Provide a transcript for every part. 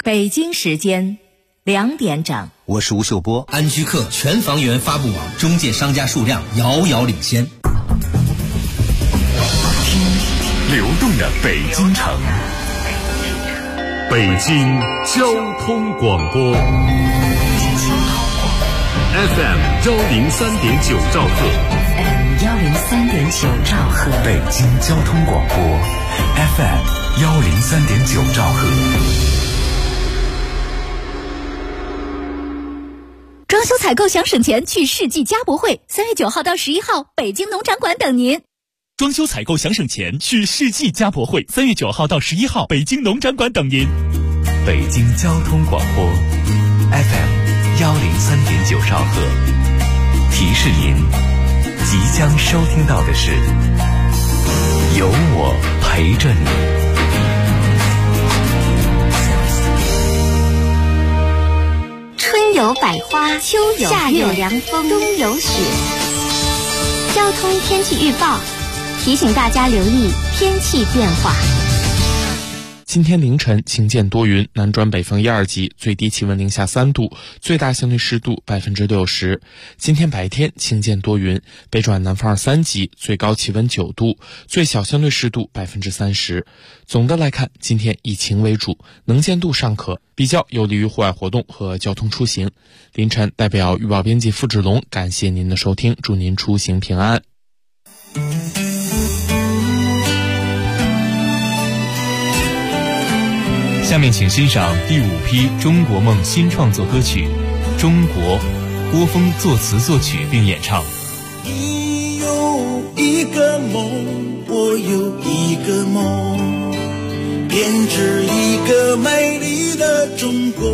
北京时间2点整， 我是吴秀波。 安居客全房源发布网中介商家数量遥遥领先。 流动的北京城，北京交通广播 FM 103.9兆赫 103.9兆赫， 北京交通广播 FM 103.9兆赫。 装修采购想省钱，去世纪家博会，3月9号到11号，北京农场馆等您。 装修采购想省钱，去世纪家博会，3月9号到11号，北京农展馆等您。 北京交通广播 FM 103.9兆赫，提示您，即将收听到的是有我陪着你。 春有百花，秋有夏有凉风，冬有雪。交通天气预报提醒大家留意天气变化。 今天凌晨晴间多云，南转北风1、2级，最低气温零下3度，最大相对湿度60%。今天白天晴间多云，北转南风2、3级，最高气温9度，最小相对湿度30%。总的来看，今天以晴为主，能见度尚可，比较有利于户外活动和交通出行。凌晨代表预报编辑付志龙感谢您的收听，祝您出行平安。 下面请欣赏第5批中国梦新创作歌曲《中国》，郭峰作词作曲并演唱。 你有一个梦，我有一个梦，编织一个美丽的中国。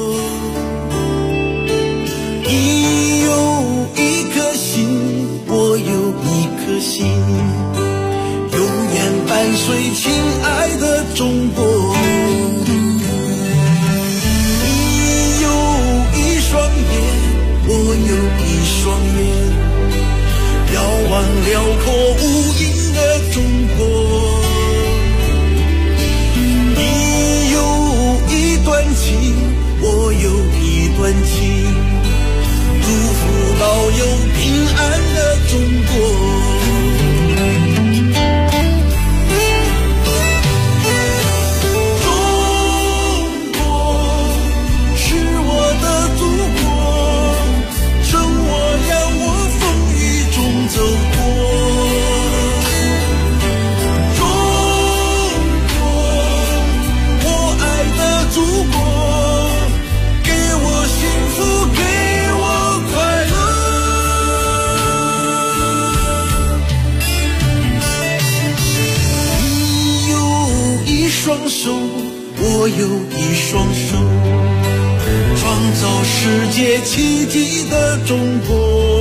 你有一颗心，我有一颗心，永远伴随亲爱的中国。我有一双眼，遥望辽阔无垠的中国。你有一段情，我有一段情，祝福保佑平安的中国。我有一双手，创造世界奇迹的中国。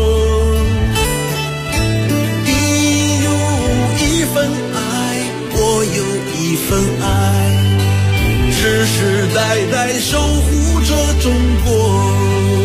你有一份爱，我有一份爱，世世代代守护着中国。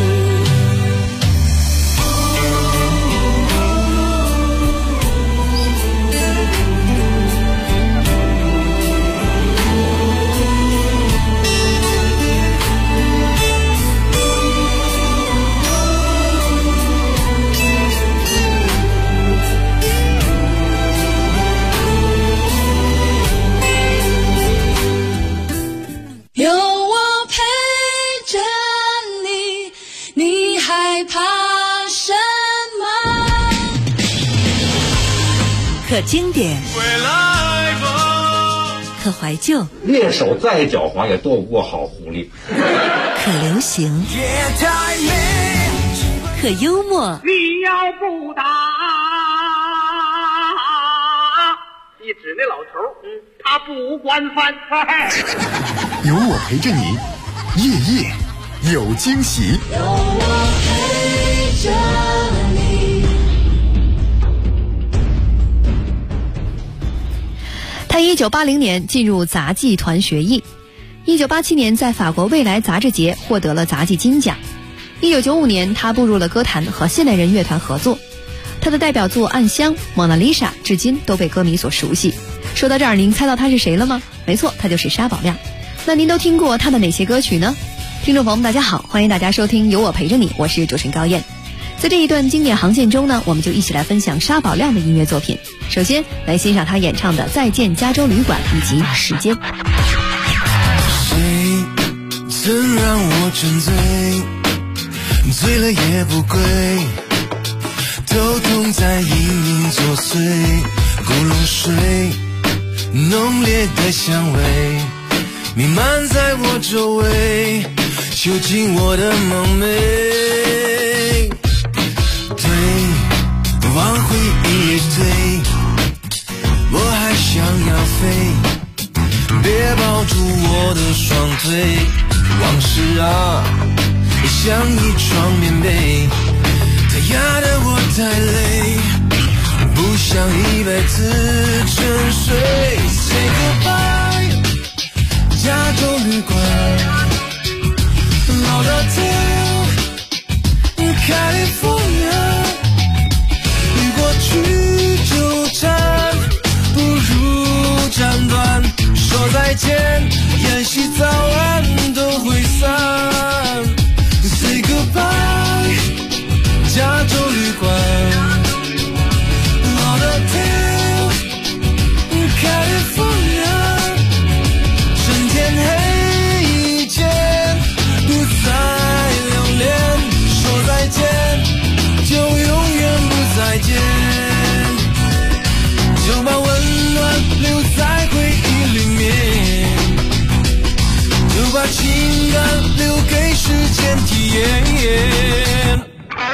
可经典，可怀旧， 猎手再狡猾也斗不过好狐狸。 可流行，可幽默。 你要不打，一指那老头，他不管饭菜。 有我陪着你，夜夜有惊喜。 有我陪着你。他1980年进入杂技团学艺，1987年在法国未来杂志节获得了杂技金奖。1995年，他步入了歌坛，和现代人乐团合作。他的代表作《暗香》《蒙娜丽莎》至今都被歌迷所熟悉。说到这儿，您猜到他是谁了吗？没错，他就是沙宝亮。 那您都听过他的哪些歌曲呢？听众朋友们大家好，欢迎大家收听有我陪着你，我是主持人高燕。在这一段经典航线中呢，我们就一起来分享沙宝亮的音乐作品。首先来欣赏他演唱的《再见加州旅馆》以及《时间》。 谁曾让我沉醉，醉了也不归，头痛在隐隐作祟，古龙水浓烈的香味弥漫在我周围，囚禁我的梦寐。对，往回忆对，我还想要飞，别抱住我的双腿，往事啊像一床棉被，它压得我太累，不想一辈子沉睡。 Say goodbye 加州旅馆 Lauderdale California， 与过去纠缠不如斩断，说再见也许早晚都会散。 Say goodbye 加州旅馆 Lauderdale California， 趁天黑间不再留恋，说再见就永远不再见，就把温暖留在回忆里面，就把情感留给时间体验。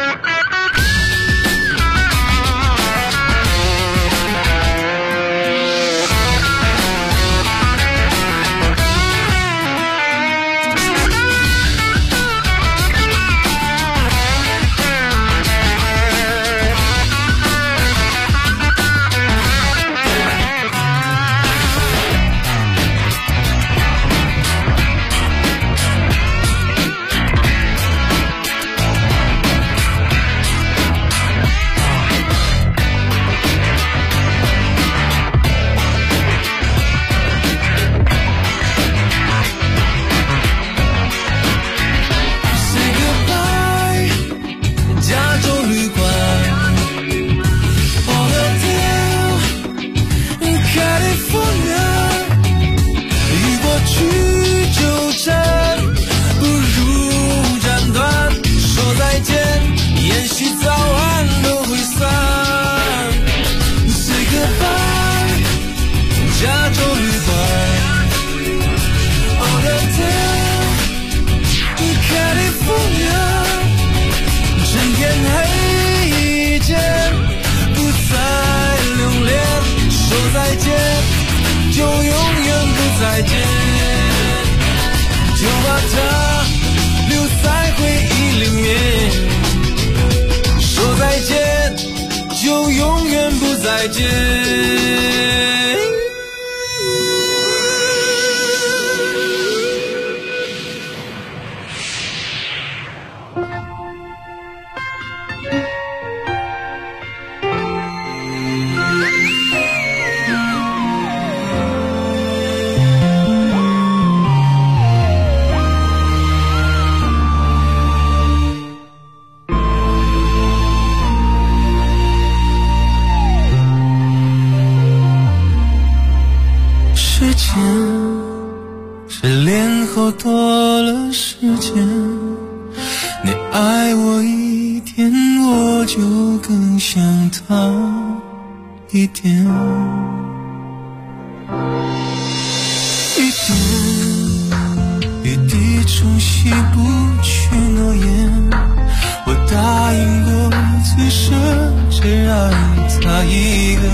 是脸后多了时间，你爱我一天，我就更想他一点，一点一滴冲洗不去诺言，我答应过最奢只爱他一个，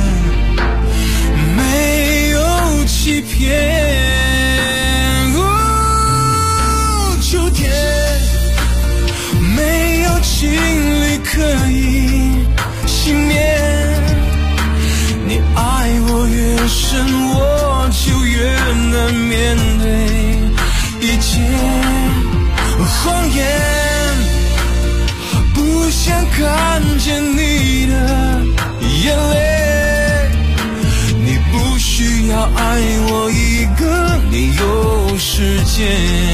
没有欺骗。秋天没有情侣可以熄灭，你爱我越深，我就越难面对一切谎言，不想看见你的眼泪，你不需要爱我一个，你有时间，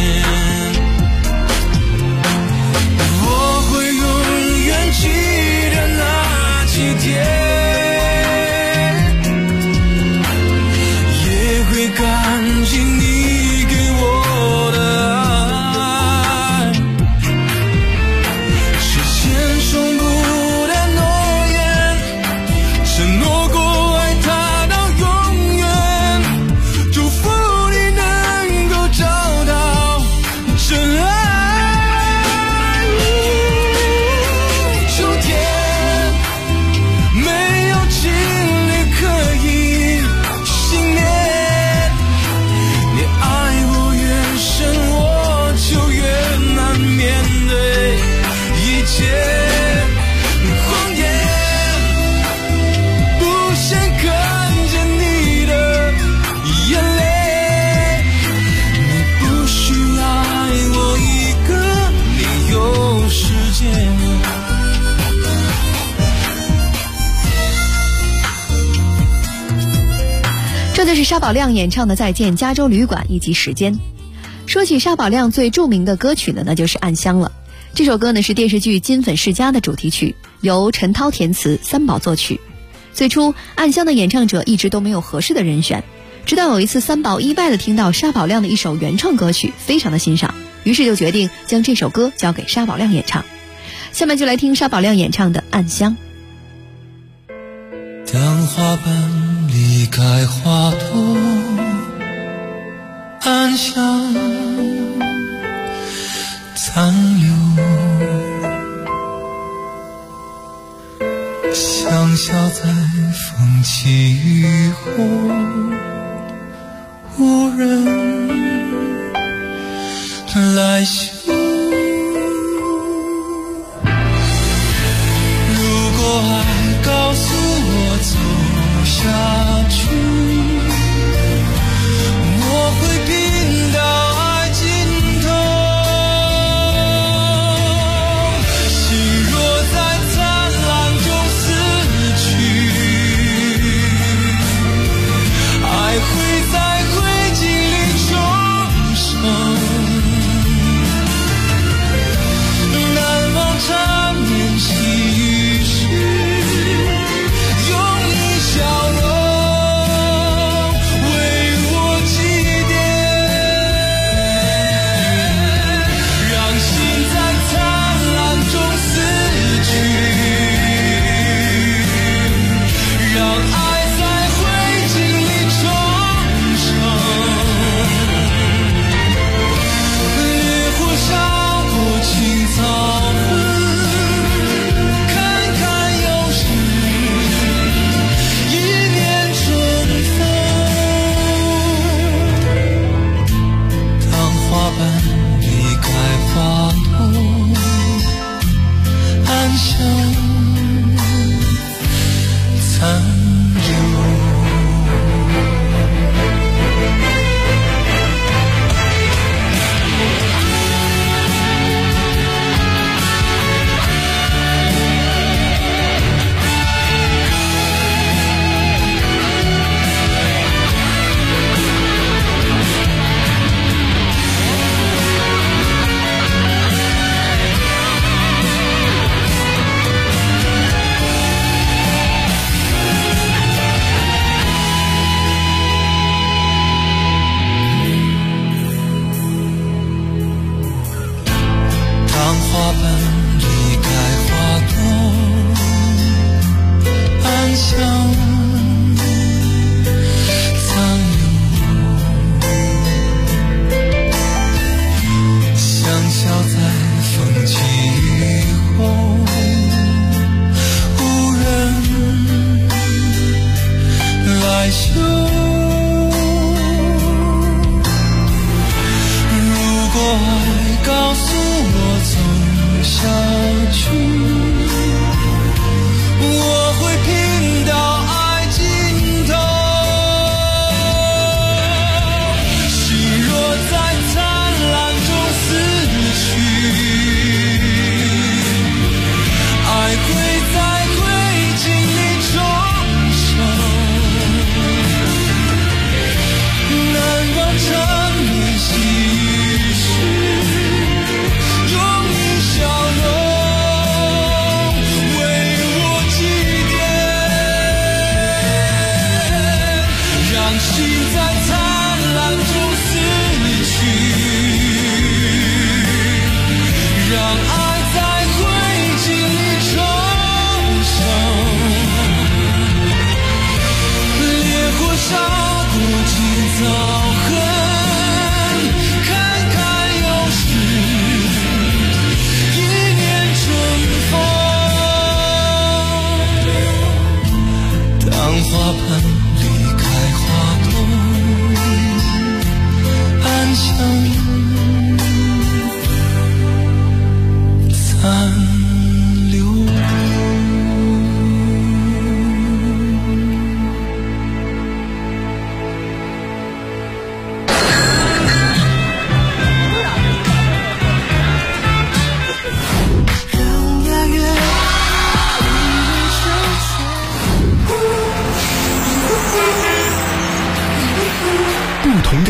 我会永远记得那几天，也会感激你给我的爱，实现重复的诺言，承诺过爱他到永远，祝福你能够找到真爱。秋天没有经历可以幸免，你爱我越深，我就越难面对一切。谎言不想看见你的眼泪，你不需爱我一个理由时间。 这就是沙宝亮演唱的《再见加州旅馆》以及《时间》。说起沙宝亮最著名的歌曲呢，那就是《暗香》了。这首歌呢是电视剧《金粉世家》的主题曲，由陈涛填词，三宝作曲。最初，《暗香》的演唱者一直都没有合适的人选，直到有一次三宝意外的听到沙宝亮的一首原创歌曲，非常的欣赏，于是就决定将这首歌交给沙宝亮演唱。下面就来听沙宝亮演唱的《暗香》。 当花瓣离开花朵，暗香残留，香消在风起雨后，无人来嗅。如果爱告诉我走下去，我会拼到爱尽头。心若在灿烂中死去，爱会在灰烬里重生。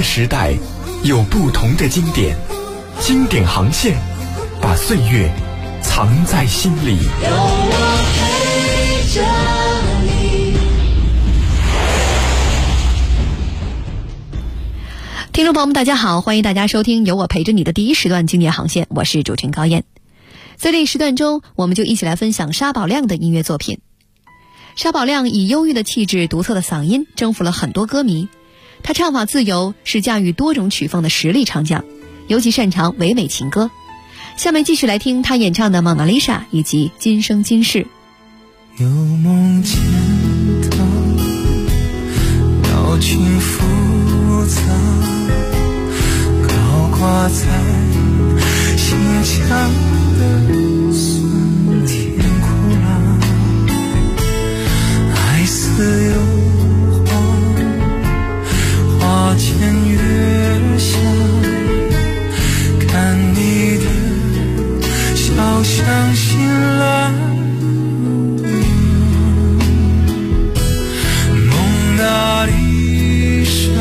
时代有不同的经典，经典航线把岁月藏在心里。 有我陪着你。 听众朋友们大家好，欢迎大家收听有我陪着你的第一时段经典航线，我是主持人高燕。在这一时段中，我们就一起来分享沙宝亮的音乐作品。沙宝亮以忧郁的气质、独特的嗓音征服了很多歌迷。他唱法自由，是驾驭多种曲风的实力唱将，尤其擅长唯美情歌。下面继续来听他演唱的《蒙娜丽莎》以及《今生今世》。 有梦见他，表情复杂，高挂在心墙的酸甜苦辣，爱似油画，花前月下，看你的笑像醒来。蒙娜丽莎，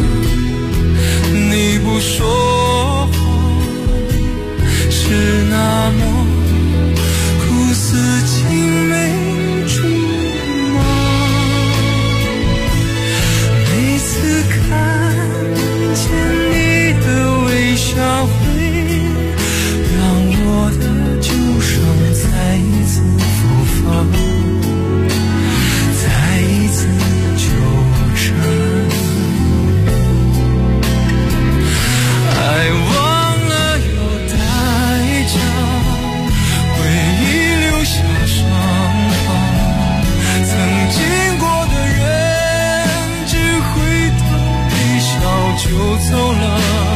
你不说话，是那么苦思青梅竹马。每次看见你的微笑会让我的旧伤再一次复发，再一次纠缠。爱忘了又代价，回忆留下伤疤。曾经过的人，只回头一笑就走了。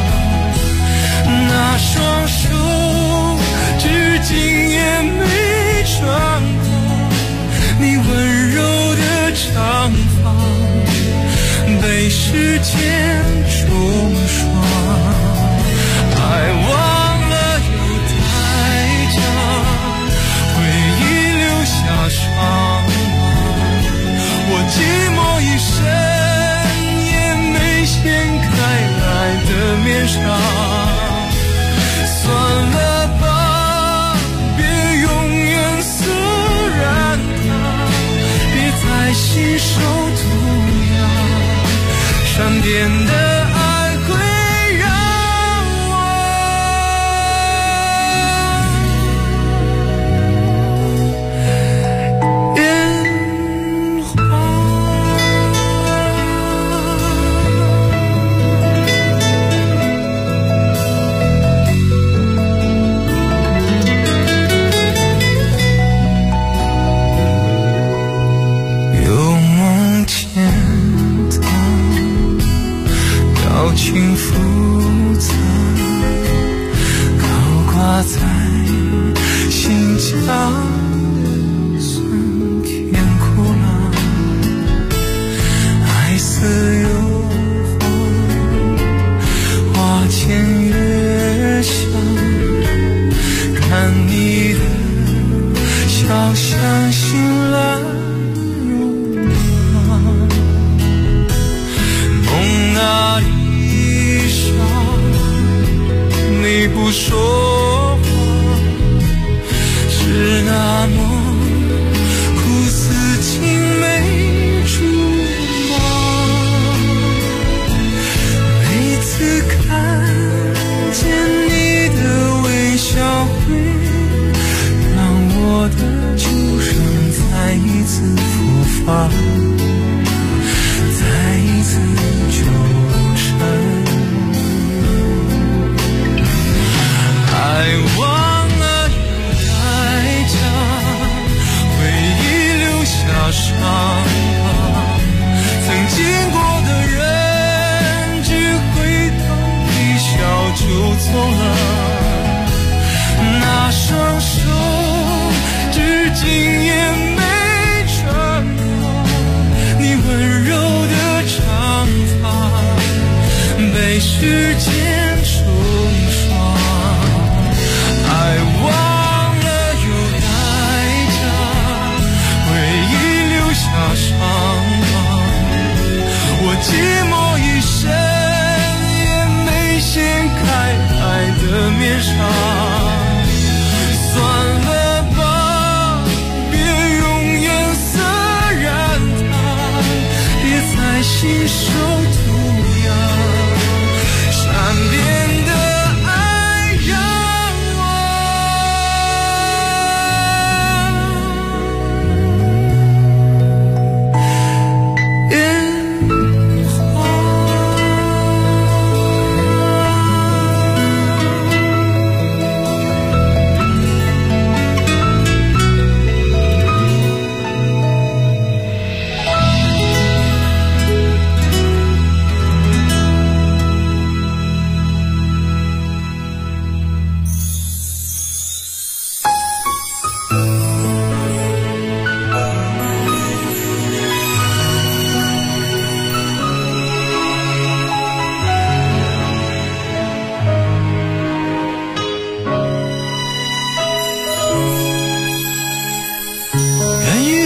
那双手至今也没穿过你温柔的长发，被时间冲刷。爱忘了有代价，回忆留下伤疤。我寂寞一生也没掀开来的面纱。算了吧，别永远撕染它，别再信手涂鸦，善变的爱会让我眼花。有梦见他，表情复杂，高挂在心墙的酸甜苦辣，爱似油画，花前月下，看你的笑像醒来。蒙娜丽莎，你不说话，是那么苦思青梅竹马。每次看见你的微笑会让我的旧伤再一次复发，再一次纠缠。爱忘了有代价，回忆留下伤疤。曾经过的人，只回头一笑就走了。那双手至今也没穿过你温柔的长发，被时间冲刷。爱忘了有代价，回忆留下伤疤。我寂寞一生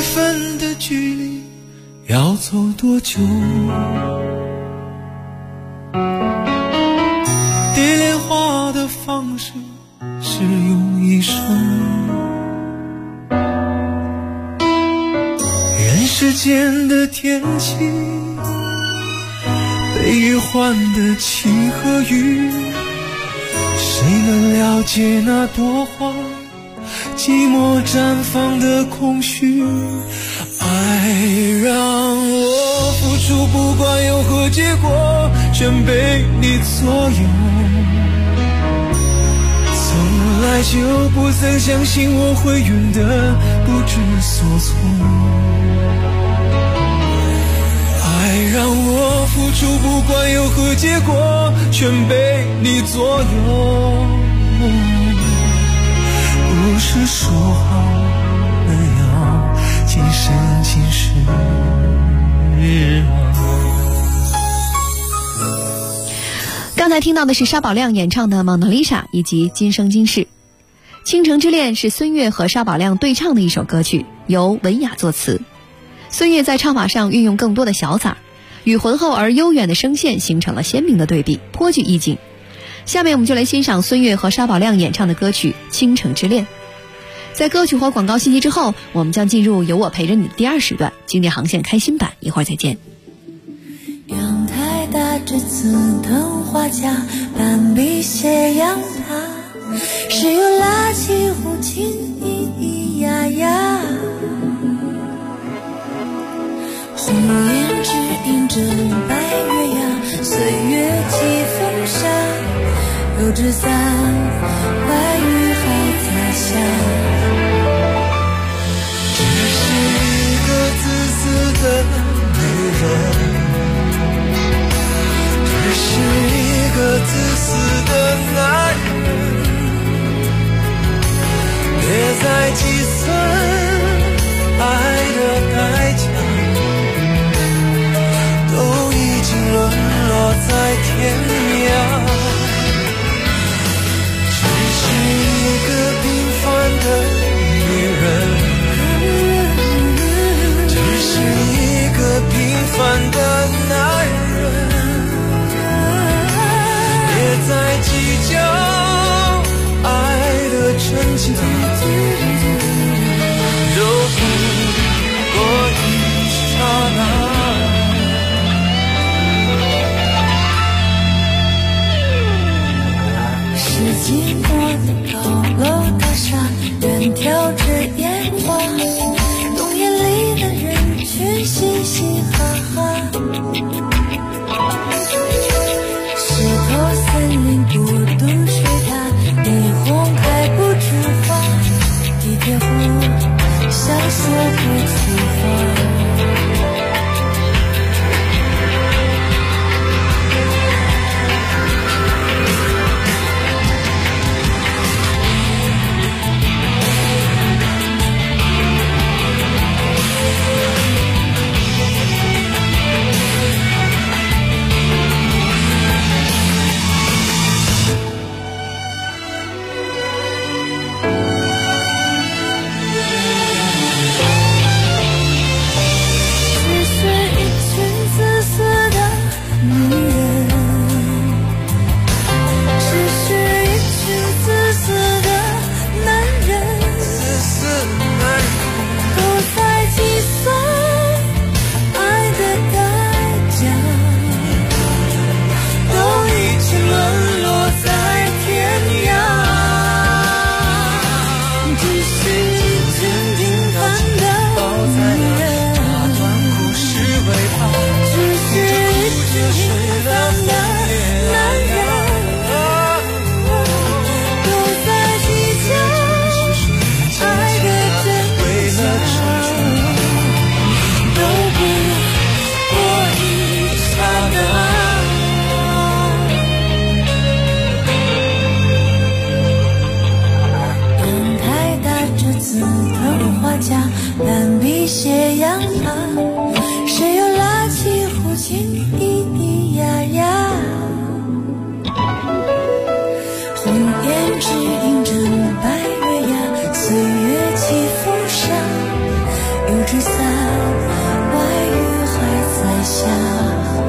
分的距离要走多久？蝶恋花的方式是用一生。人世间的天气，被雨换的晴和雨，谁能了解那朵花寂寞绽放的空虚？爱让我付出，不管有何结果，全被你左右。从来就不曾相信我会远得不知所措。爱让我付出，不管有何结果，全被你左右。不是说好了要今生今世吗？ 刚才听到的是沙宝亮演唱的《蒙娜丽莎》以及《今生今世》。《倾城之恋》是孙悦和沙宝亮对唱的一首歌曲，由文雅作词。孙悦在唱法上运用更多的潇洒，与浑厚而悠远的声线形成了鲜明的对比，颇具意境。下面我们就来欣赏孙悦和沙宝亮演唱的歌曲《倾城之恋》。在歌曲和广告信息之后，我们将进入有我陪着你的第2时段经典航线开心版，一会儿再见。 阳台搭着紫藤花架，斑比斜阳塔，是有垃圾壶轻咿咿呀呀，红颜只映着白月呀，岁月寄风沙，油纸伞白雨还在下， 只是一个自私的女人，只是一个自私的男人，别再计算爱的代价，都已经沦落在天涯。只是一个平凡的女人，只是一个平凡的男人，别再计较爱的真假，都不过一刹那。 寂寞的高楼大厦，远眺着烟花，冬夜里的人群嘻嘻哈哈，石头森林孤独水塔，霓虹开不出花，地铁湖想说不出话。蓝笔斜阳塔，谁又拉起胡琴咿咿呀呀，红颜只映着白月呀，岁月起风沙， 有纸伞，外雨还在下。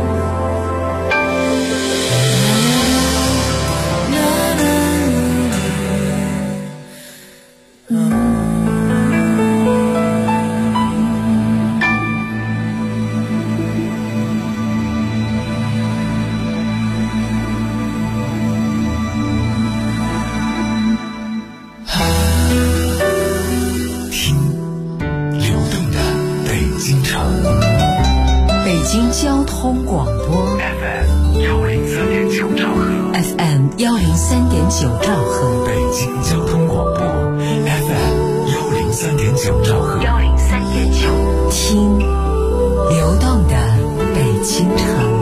交通广播 FM 104.9兆赫 FM 103.9兆赫， 北京交通广播 FM 103.9兆赫 103.9，听流动的北京城。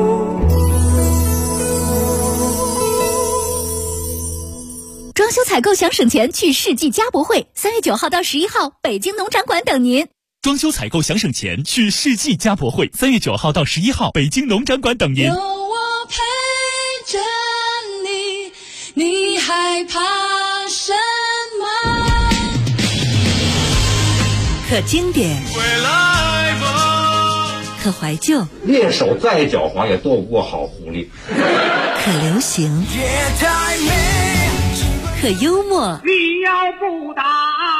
装修采购想省钱，去世纪家博会，3月9号到11号，北京农展馆等您。 装修采购想省钱，去世纪家博会，3月9号到11号，北京农展馆等您。 有我陪着你，你害怕什么？ 可经典，可怀旧， 猎手再狡猾也斗不过好狐狸。 可流行，可幽默。 你要不打，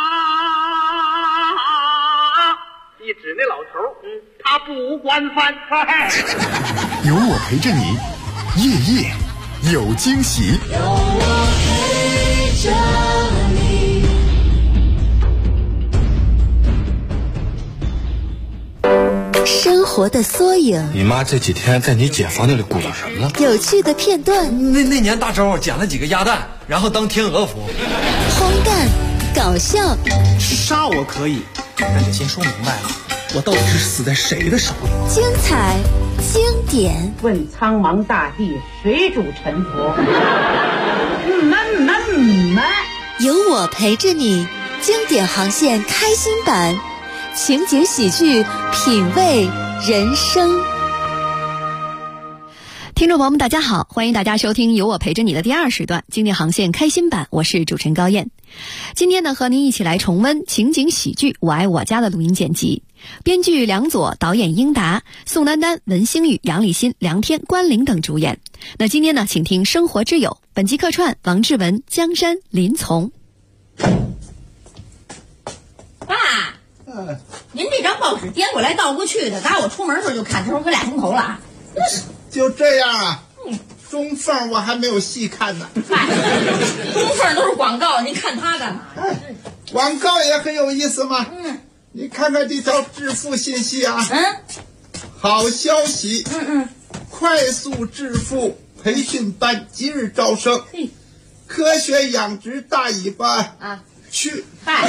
一指那老头，他不管饭菜。 有我陪着你，夜夜有惊喜。 有我陪着你。 生活的缩影， 你妈这几天在你姐房那里鼓捣什么呢？ 有趣的片段。 那年大周捡了几个鸭蛋，然后当天鹅服。 荒诞，搞笑。 杀我可以，但得先说明白了，我到底是死在谁的手里？ 精彩，经典。 问苍茫大地，谁主沉浮？ 有我陪着你，经典航线开心版，情景喜剧，品味人生。 听众朋友们大家好，欢迎大家收听有我陪着你的第2时段经典航线开心版，我是主持人高燕。今天呢，和您一起来重温情景喜剧《我爱我家》的录音剪辑，编剧梁左，导演英达，宋丹丹、文星宇、杨立新、梁天、关凌等主演。那今天呢，请听生活之友，本集客串王志文、江山、林从。 爸，您这张报纸颠过来倒过去的，打我出门的时候就看，这会儿可2钟头了。 就这样啊？中缝我还没有细看呢。 嗨，中缝都是广告，您看它干嘛？ 广告也很有意思嘛。你看看这条致富信息啊。好消息。快速致富培训班即日招生。科学养殖大尾巴啊，去。 嗨，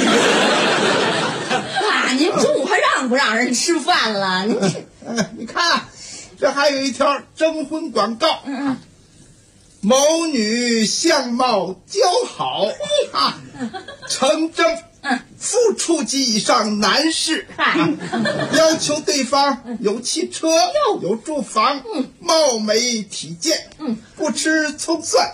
爸，您中午还让不让人吃饭了？您你看啊。这还有一条征婚广告，某女相貌姣好啊，诚征副处级以上男士，要求对方有汽车、有住房、貌美体健，不吃葱蒜，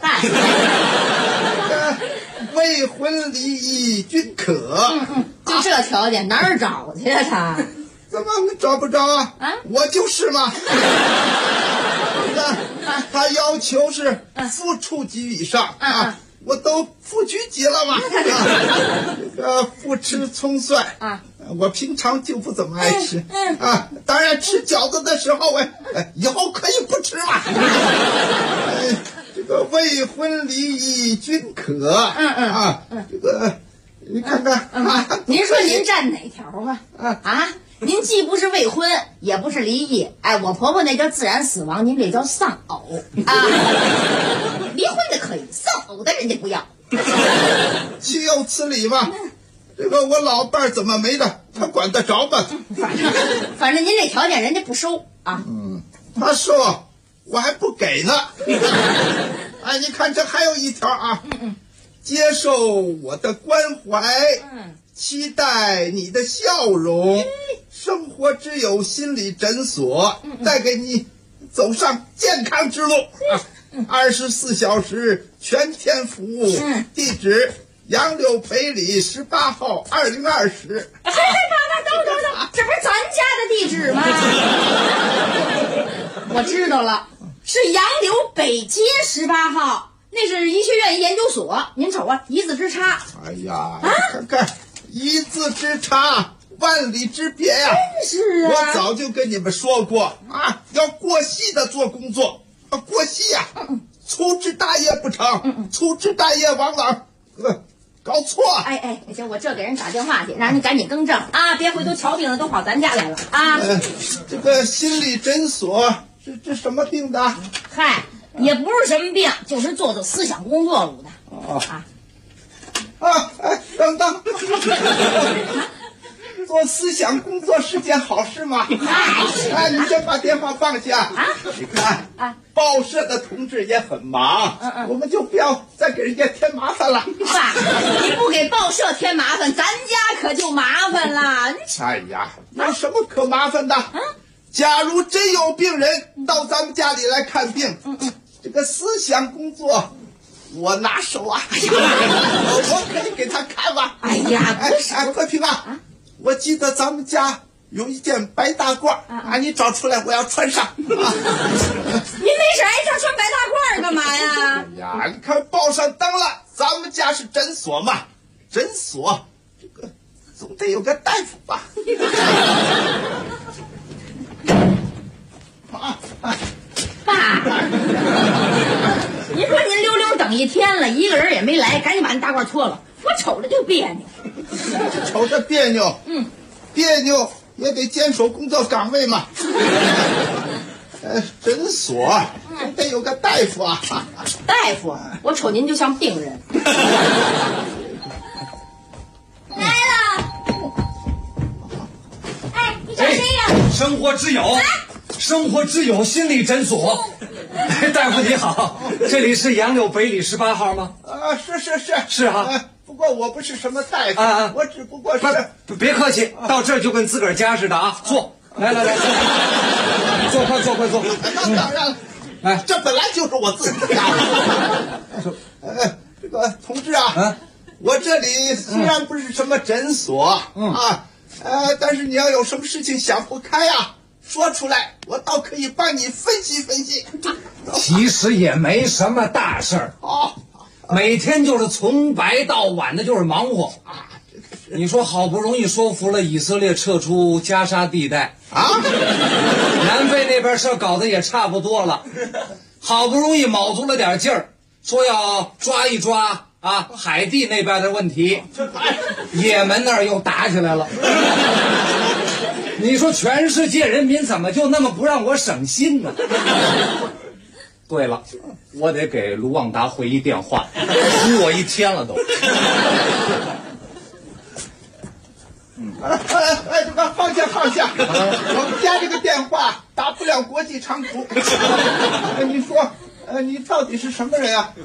未婚离异均可。 就这条件哪儿找去啊他？ 怎么找不着啊？我就是嘛。他要求是副处级以上啊，我都副局级了嘛。不吃葱蒜啊，我平常就不怎么爱吃啊。当然吃饺子的时候以后可以不吃嘛。这个未婚离异均可。这个你看看您说您站哪条啊？您既不是未婚，也不是离异，我婆婆那叫自然死亡，您这叫丧偶啊。离婚的可以，丧偶的人家不要。 岂有此理嘛！这个我老伴儿怎么没的，他管得着吗？ 反正您这条件人家不收啊。 他收，我还不给呢。你看这还有一条啊，接受我的关怀，期待你的笑容。生活之友心理诊所带给你走上健康之路，24小时全天服务。地址杨柳培里18号2020。 爸， 是吗？我知道了，是杨柳北街18号，那是医学院研究所。您瞅啊，一字之差。 哎呀，看看一字之差，万里之别呀！ 是啊， 我早就跟你们说过啊，要过细的做工作，过细呀，粗枝大叶不成，粗枝大叶往往搞错。 哎，行，我这给人打电话去，让人赶紧更正啊，别回头瞧病了都跑咱家来了啊。 这个心理诊所这什么病的？ 嗨，也不是什么病，就是做思想工作路的。 等等，做思想工作是件好事吗？你先把电话放下。你看，报社的同志也很忙，我们就不要再给人家添麻烦了。 爸，你不给报社添麻烦，咱家可就麻烦了。 哎呀，有什么可麻烦的？假如真有病人到咱们家里来看病，这个思想工作我拿手啊，我可以给他看吧。 哎呀， 和平啊，我记得咱们家有一件白大褂你找出来，我要穿上。您没事挨这穿白大褂干嘛呀？ 哎呀，你看报上登了，咱们家是诊所嘛，诊所这个总得有个大夫吧。 爸，您说您溜溜等一天了，一个人也没来，赶紧把那大褂脱了，我瞅着就别扭。 瞅着别扭，别扭也得坚守工作岗位嘛。诊所得有个大夫啊。 大夫，我瞅您就像病人。 来了。哎，你找谁呀？ 生活之友。生活之友心理诊所，大夫你好，这里是杨柳北里18号吗？ 是啊。 不过我不是什么大夫我只不过是。 别客气，到这儿就跟自个儿家似的啊！坐，来，坐，快坐。 那当然了， 来， 这本来就是我自己的家。这个同志啊，我这里虽然不是什么诊所但是你要有什么事情想不开说出来，我倒可以帮你分析分析。 其实也没什么大事儿，每天就是从白到晚的就是忙活你说好不容易说服了以色列撤出加沙地带南非那边事儿搞得也差不多了，好不容易卯足了点劲儿，说要抓一抓海地那边的问题，也门那儿又打起来了。你说全世界人民怎么就那么不让我省心呢？对了，我得给卢旺达回一电话，唬我一天了都。 这个放下，我们家这个电话打不了国际长途。你说，你到底是什么人啊？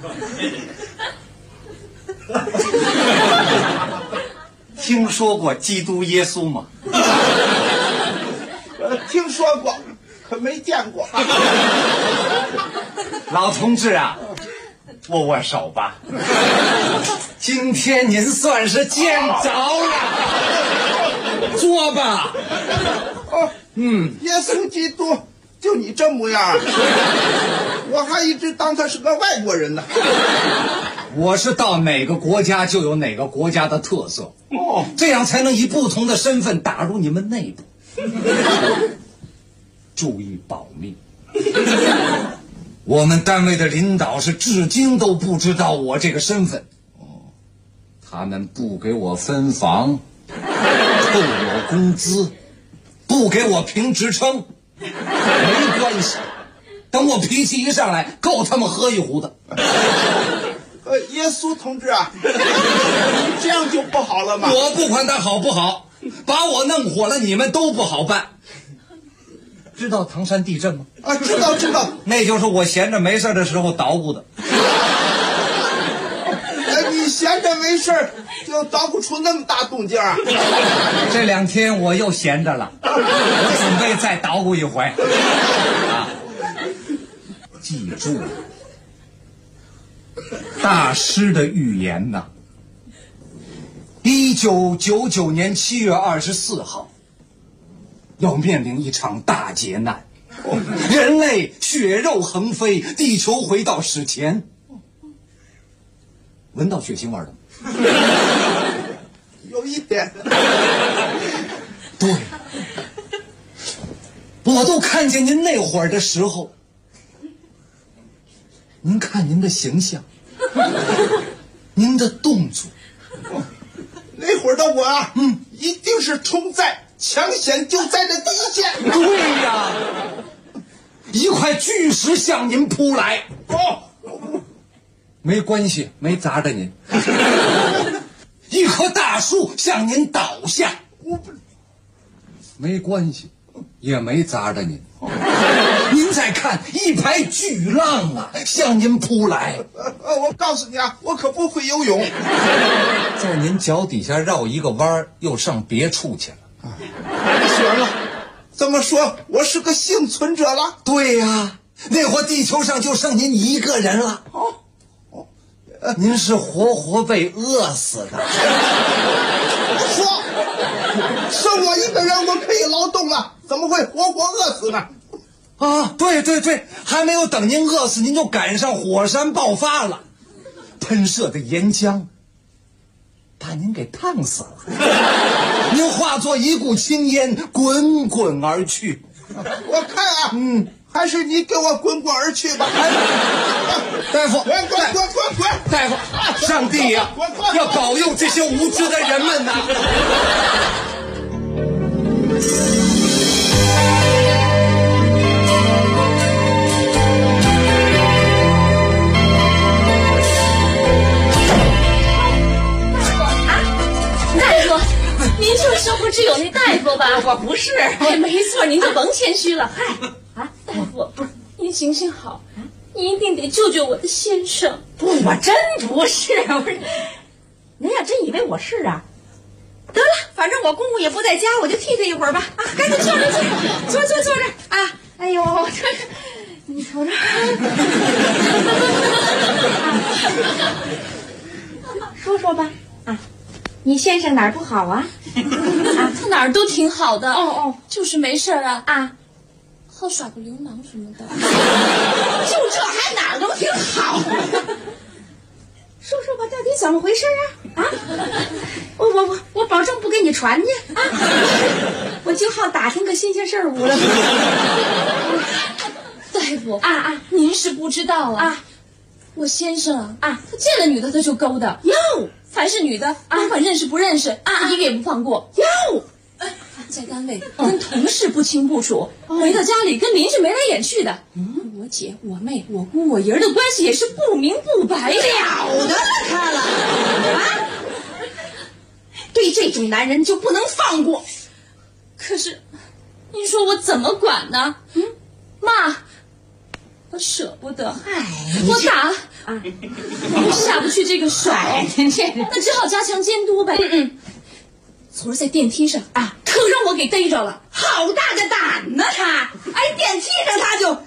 听说过基督耶稣吗？ 听说过，可没见过。 老同志啊，握握手吧。今天您算是见着了，坐吧。 耶稣基督就你这模样，我还一直当他是个外国人呢。 我是到哪个国家就有哪个国家的特色，这样才能以不同的身份打入你们内部。注意保密。我们单位的领导是至今都不知道我这个身份，他们不给我分房，扣我工资，不给我评职称，没关系，等我脾气一上来，够他们喝一壶的。 耶稣同志啊，这样就不好了吗？ 我不管他好不好，把我弄火了，你们都不好办。知道唐山地震吗？ 知道， 那就是我闲着没事的时候捣鼓的。 你闲着没事就捣鼓出那么大动静啊？ 这2天我又闲着了，我准备再捣鼓一回。记住，大师的预言呐，1999年7月24号， 要面临一场大劫难，人类血肉横飞，地球回到史前。闻到血腥味了？ 有一点。 对，我都看见您那会儿的时候，您看您的形象，您的动作， 那会儿的我啊，一定是冲在抢险救灾的第一线。 对呀，一块巨石向您扑来，没关系，没砸着您。一棵大树向您倒下，没关系，也没砸着您。您再看，一排巨浪啊向您扑来。 我告诉你啊，我可不会游泳。 在您脚底下绕一个弯，又上别处去了。 行了，这么说我是个幸存者了？ 对呀，那会儿地球上就剩您一个人了。您是活活被饿死的。 说，剩我一个人，我可以劳动了，怎么会活活饿死呢？ 啊，对对对，还没有等您饿死，您就赶上火山爆发了，喷射的岩浆把您给烫死了，您化作一股青烟滚滚而去。 我看啊，还是你给我滚滚而去吧。 大夫， 滚！ 大夫，上帝呀，要保佑这些无知的人们呐！ 您就是生活之友那大夫吧？ 我不是。 哎，没错，您就甭谦虚了。大夫，不是您行行好，您一定得救救我的先生。 不，我真不是。您要真以为我是啊？得了，反正我公公也不在家，我就替他一会儿吧。啊，赶紧坐着坐着啊！哎呦，你瞅瞅。说说吧。你先生哪儿不好啊？ 他哪儿都挺好的。就是没事啊，好耍个流氓什么的。 就这还哪儿都挺好。说说吧，到底怎么回事啊？我保证不给你传去啊！我就好打听个新鲜事儿无了。 大夫您是不知道啊，我先生他见了女的他就勾搭哟。凡是女的，甭管认识不认识，一个也不放过。 哟， 在单位跟同事不清不楚，回到家里跟邻居眉来眼去的。我姐、我妹、我姑、我姨儿的关系也是不明不白的， 了得他了啊！对这种男人就不能放过。 可是，你说我怎么管呢？妈，我舍不得，我打我下不去这个手，那只好加强监督呗。昨儿在电梯上可让我给逮着了， 好大的胆呢他！电梯上他就，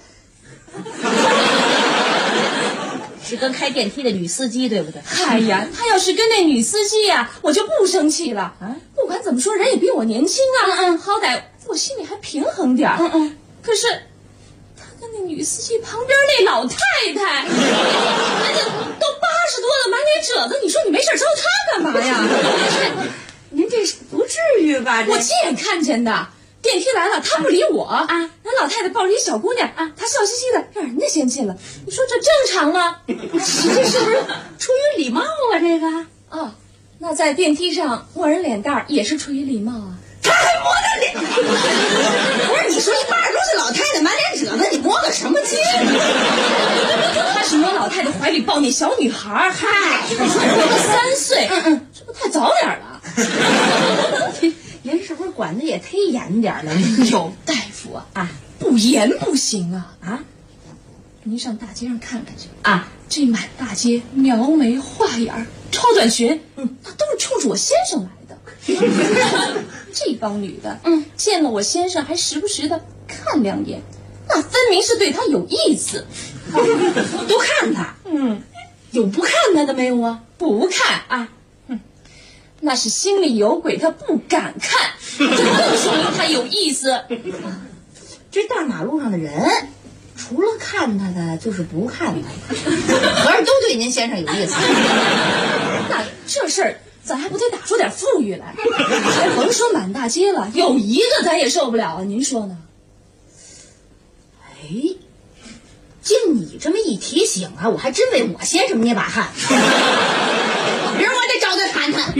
是跟开电梯的女司机对不对？ 哎呀，他要是跟那女司机呀，我就不生气了。不管怎么说，人也比我年轻啊，好歹我心里还平衡点。可是。跟那女司机旁边那老太太，人家都80多了，满脸褶子，你说你没事招她干嘛呀？ 您这不至于吧？ 我亲眼看见的，电梯来了，她不理我人老太太抱着一小姑娘她笑嘻嘻的，让人家先进了。你说这正常吗？ 这是不是出于礼貌啊？这个那在电梯上摸人脸蛋也是出于礼貌啊。 他还摸他脸？不是，你说一80多岁老太太满脸褶子，你摸个什么劲？ 他是摸老太太怀里抱那小女孩，我个3岁，这不太早点了？ 您是不是管的也忒严点了？ 有大夫不严不行啊！您上大街上看看去这满大街描眉画眼、超短裙，那都是冲着我先生来的。这帮女的，见了我先生还时不时的看2眼，那分明是对他有意思。 都看他， 有不看他的没有啊？不看那是心里有鬼，他不敢看，这更说明他有意思。 这大马路上的人，除了看他的，就是不看他的，合着都对您先生有意思。 那这事儿咱还不得打出点富裕来？还甭说满大街了，有一个咱也受不了啊！您说呢？ 哎，经你这么一提醒啊，我还真为我先生捏把汗。明儿我得找他谈谈。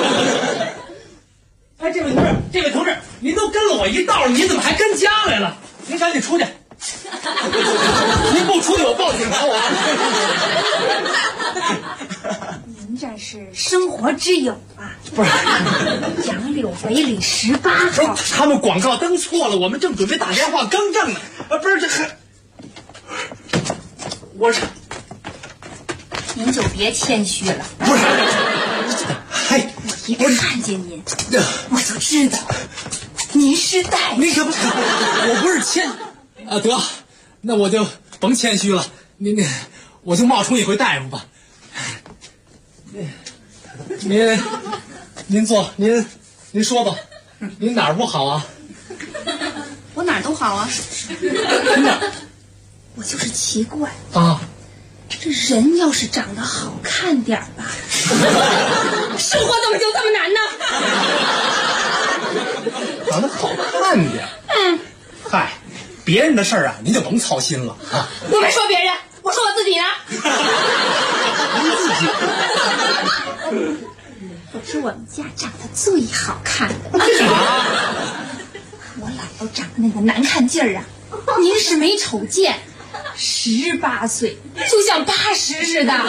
哎，这位同志，您都跟了我一道，您怎么还跟家来了？您赶紧出去！您不出去，我报警查我。 您这是生活之友啊？ 不是， 杨柳北里18号。 他们广告登错了，我们正准备打电话更正呢。不是这还，我是。 您就别谦虚了。 不是，嗨， 我一看见您，我就知道您是大夫。 你可不，我不是谦啊，得，那我就甭谦虚了。我就冒充一回大夫吧。您坐，您说吧，您哪儿不好啊？ 我哪儿都好啊。我就是奇怪啊。 这人要是长得好看点吧，生活怎么就这么难呢？ 长得好看点，嗨，别人的事儿啊，您就甭操心了啊。 我没说别人，我说我自己呢。 您自己。 我是我们家长得最好看的。我姥姥长得那个难看劲儿啊，您是没瞅见。18岁就像80似的。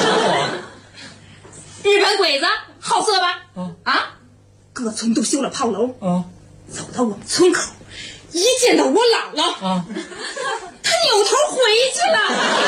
日本鬼子好色吧？啊，各村都修了炮楼。走到我们村口，一见到我姥姥，他扭头回去了。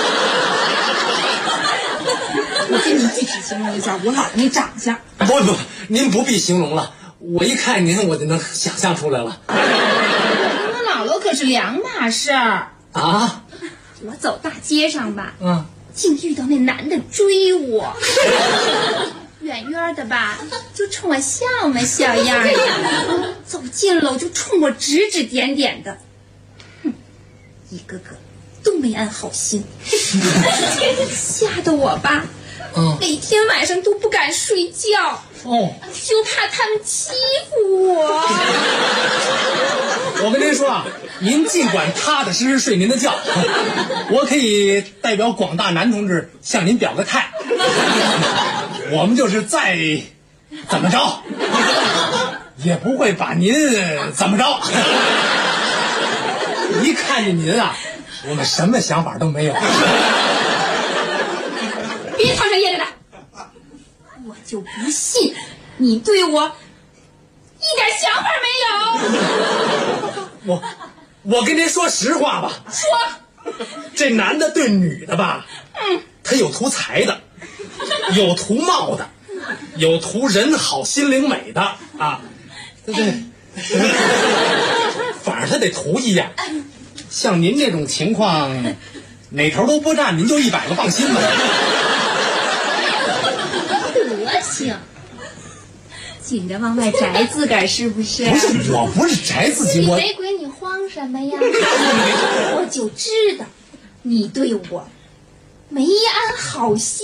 我给你具体形容一下我姥姥那长相。 不，您不必形容了，我一看您我就能想象出来了。 我姥姥可是两码事儿啊。 我走大街上吧，竟遇到那男的追我，远远的吧，就冲我笑么小样的，走近了就冲我指指点点的，一个个都没安好心，吓得我吧，每天晚上都不敢睡觉，就怕他们欺负我。 我跟您说啊，您尽管踏踏实实睡您的觉，我可以代表广大男同志向您表个态，我们就是再怎么着，也不会把您怎么着。一看见您啊，我们什么想法都没有。 别藏着掖着的，我就不信你对我一点想法没有。 我跟您说实话吧， 说， 这男的对女的吧，他有图财的，有图貌的，有图人好心灵美的啊，反正他得图一样。像您这种情况，哪头都不占，您就100个放心吧。 德行，紧着往外摘自个儿是不是？ 不是，我不是摘自己， 你贼鬼，你慌什么呀？我就知道你对我没安好心。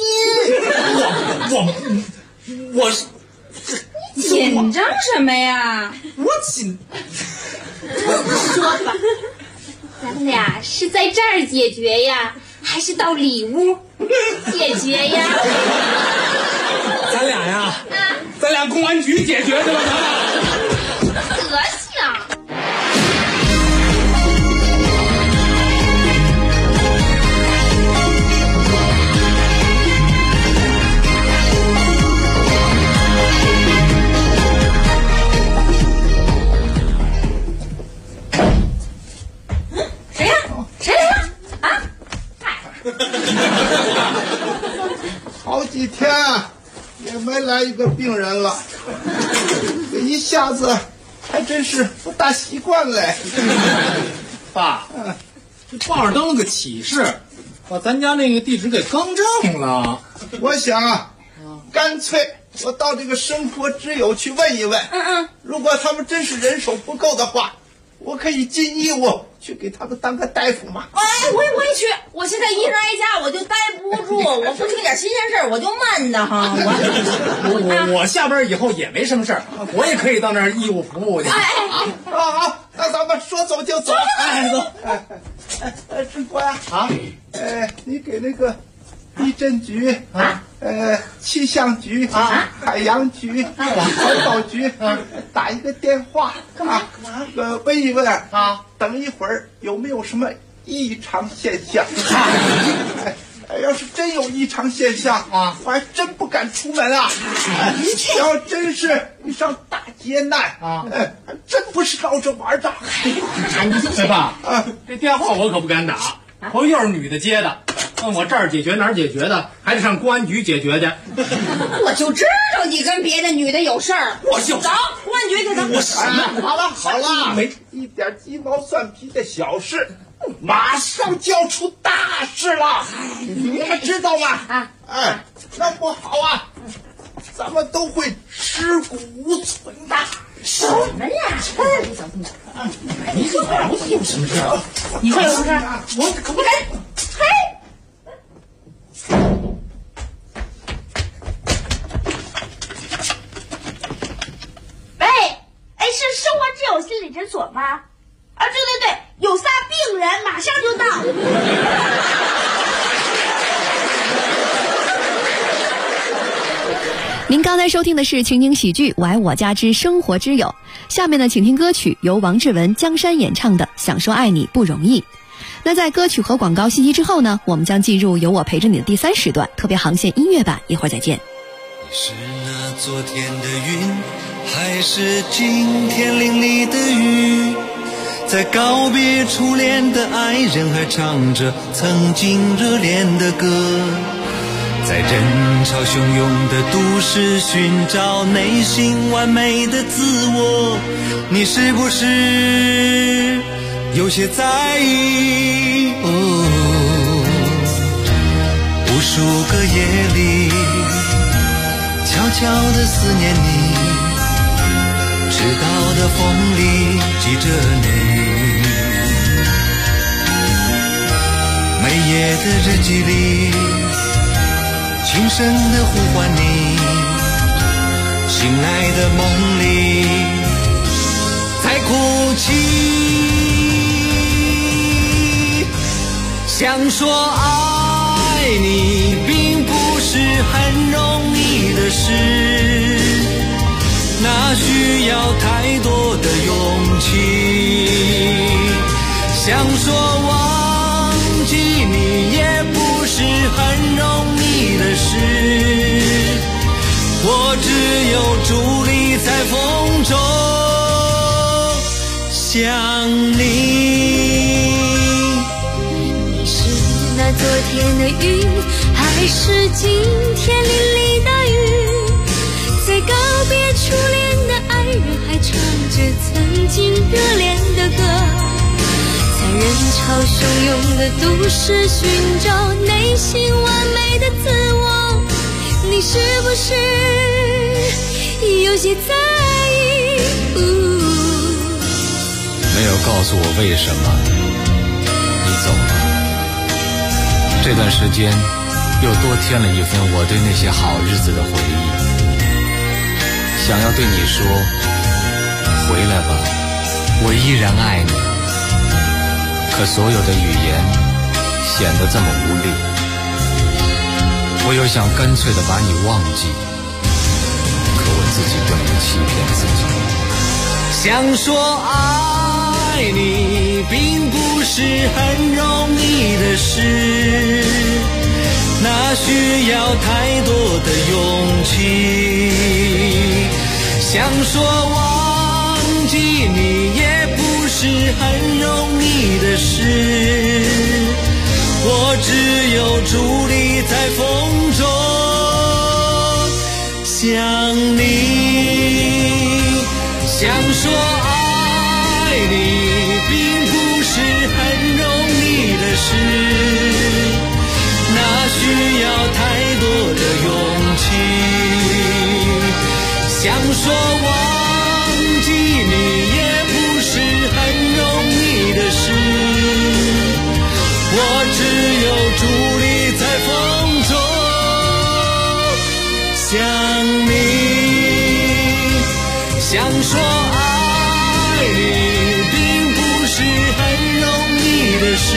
我你紧张什么呀？ 我紧。 说吧，咱们俩是在这儿解决呀，还是到里屋解决呀？ 咱俩呀，咱俩公安局解决去吧，咱俩。 德行。谁呀？谁来了？啊！ 好几天也没来一个病人了，这一下子还真是不大习惯嘞。 爸，这报上登了个启事，把咱家那个地址给更正了。 我想干脆我到这个生活之友去问一问。如果他们真是人手不够的话，我可以尽义务去给他们当个大夫嘛。 我也去，我现在一人挨家我就待不住，我不听点新鲜事儿我就闷的哈。 我下班以后也没什么事儿，我也可以到那儿义务服务去。 好，那咱们说走就走。走。志国呀，你给那个地震局气象局海洋局环保局打一个电话问一问等一会儿有没有什么异常现象。要是真有异常现象我还真不敢出门啊。要真是遇上大劫难真不是闹着玩的。 对吧？这电话我可不敢打，我又是女的接的，问我这儿解决哪儿解决的，还得上公安局解决去。 我就知道你跟别的女的有事儿， 我就走公安局去。 我什么？ 好了，没一点鸡毛蒜皮的小事，马上就要出大事了，你们知道吗？那不好啊，咱们都会尸骨无存的。 什么呀？ 你有什么事啊？ 你会有什么事？ 我可不敢。 喂，是生活之友心理诊所吗？对，有仨病人，马上就到。 您刚才收听的是情景喜剧《我爱我家之生活之友》，下面呢，请听歌曲由王志文、江山演唱的《想说爱你不容易》。那在歌曲和广告信息之后呢，我们将进入有我陪着你的第3时段特别航线音乐版，一会儿再见。 是那昨天的云，还是今天淋漓的雨？在告别初恋的爱人，还唱着曾经热恋的歌。在人潮汹涌的都市寻找内心完美的自我，你是不是有些在意？无数个夜里悄悄地思念你，迟到的风里记着你，每夜的日记里轻声地呼唤你，醒来的梦里在哭泣。想说爱你并不是很容易的事，那需要太多的勇气。想说忘记你也不是很容易的事，我只有伫立在风中想你。 你是那昨天的云，还是今天淋漓的雨？在告别初恋的爱人，还唱着曾经热恋的歌，在人潮汹涌的都市寻找内心完美的自我，你是不是有些在意？ 没有告诉我为什么你走了，这段时间又多添了一份我对那些好日子的回忆。想要对你说回来吧，我依然爱你，可所有的语言显得这么无力，我又想干脆地把你忘记，可我自己更不欺骗自己。 想说爱你并不是很容易的事，那需要太多的勇气。想说忘记你也不是很容易的事，我只有伫立在风中想你。想说爱你并不是很容易的事，那需要太多的勇气。 想说忘记你也不是很容易的事，我只有伫立在风中想你，想说爱你并不是很容易的事，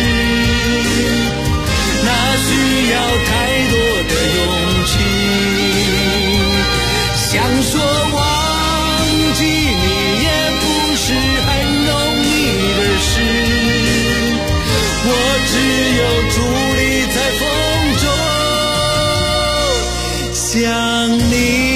那需要太多的勇气，想说忘记你也不是很容易的事，我只有伫立在风中想你。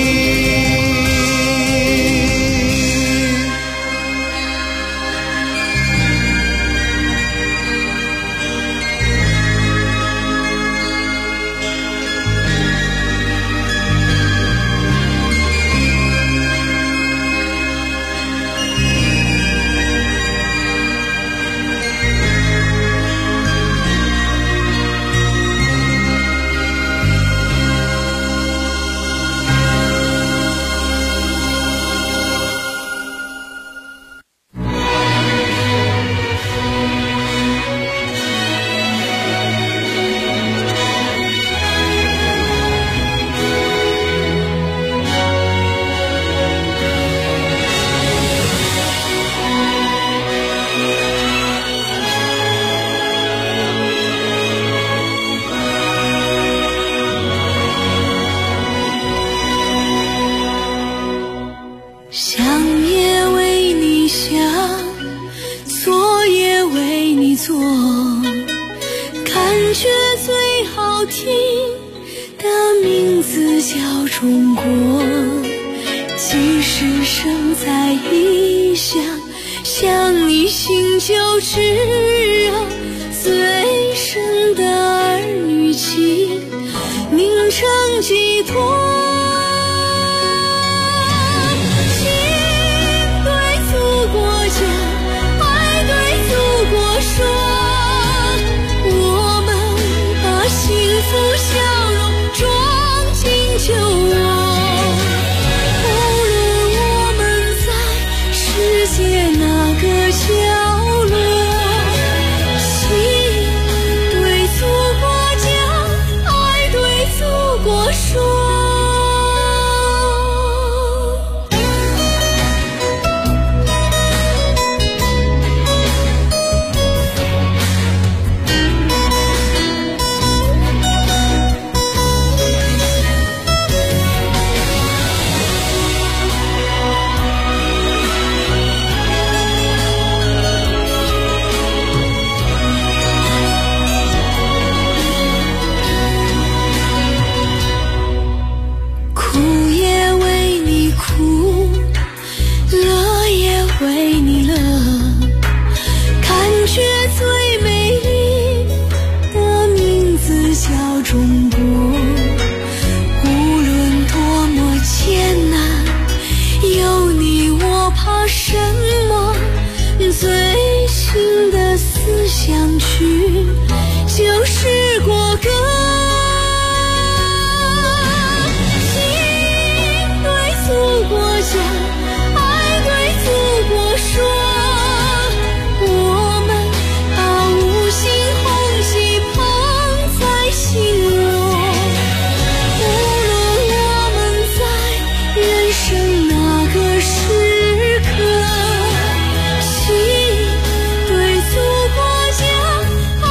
心对祖国讲。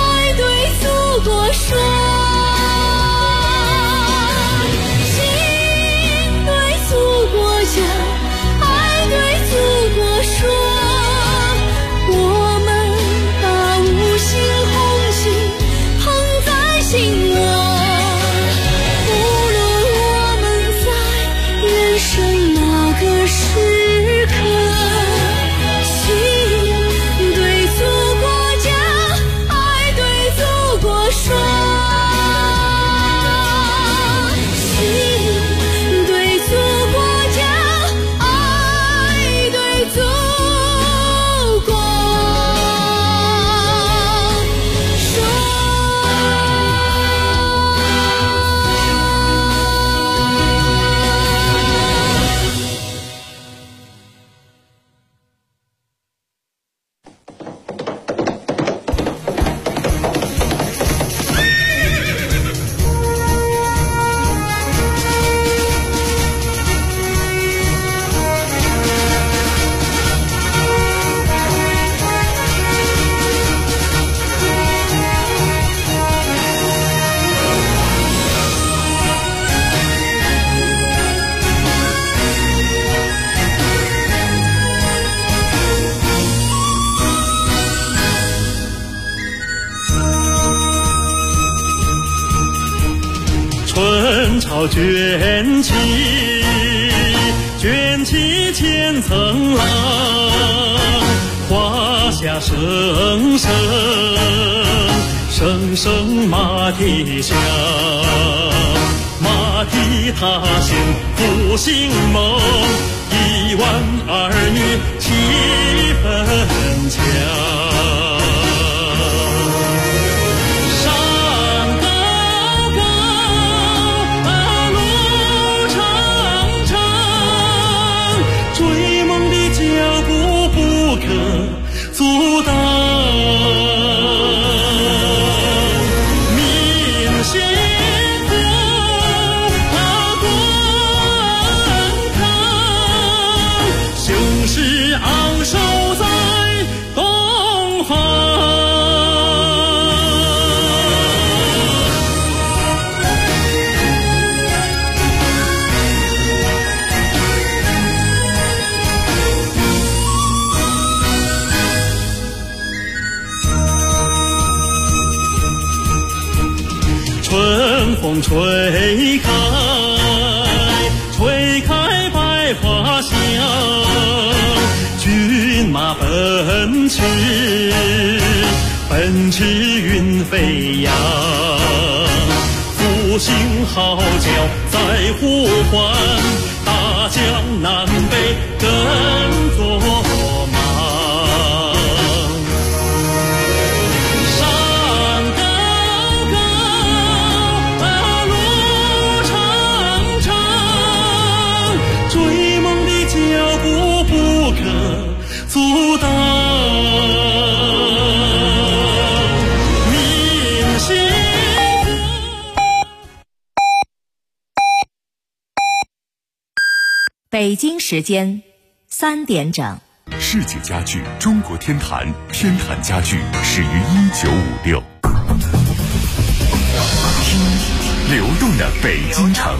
人潮卷起，卷起千层浪，华夏声声，声声马蹄响，马蹄踏响复兴梦，1万儿女气氛强。阻挡明星风滚烫，雄狮昂首在东方。春风吹开，吹开百花香，骏马奔驰，奔驰云飞扬，复兴号角在呼唤，大江南北跟作忙。阻挡明星北京时间3点整。 世纪家具中国天坛，天坛家具始于1956。听流动的北京城，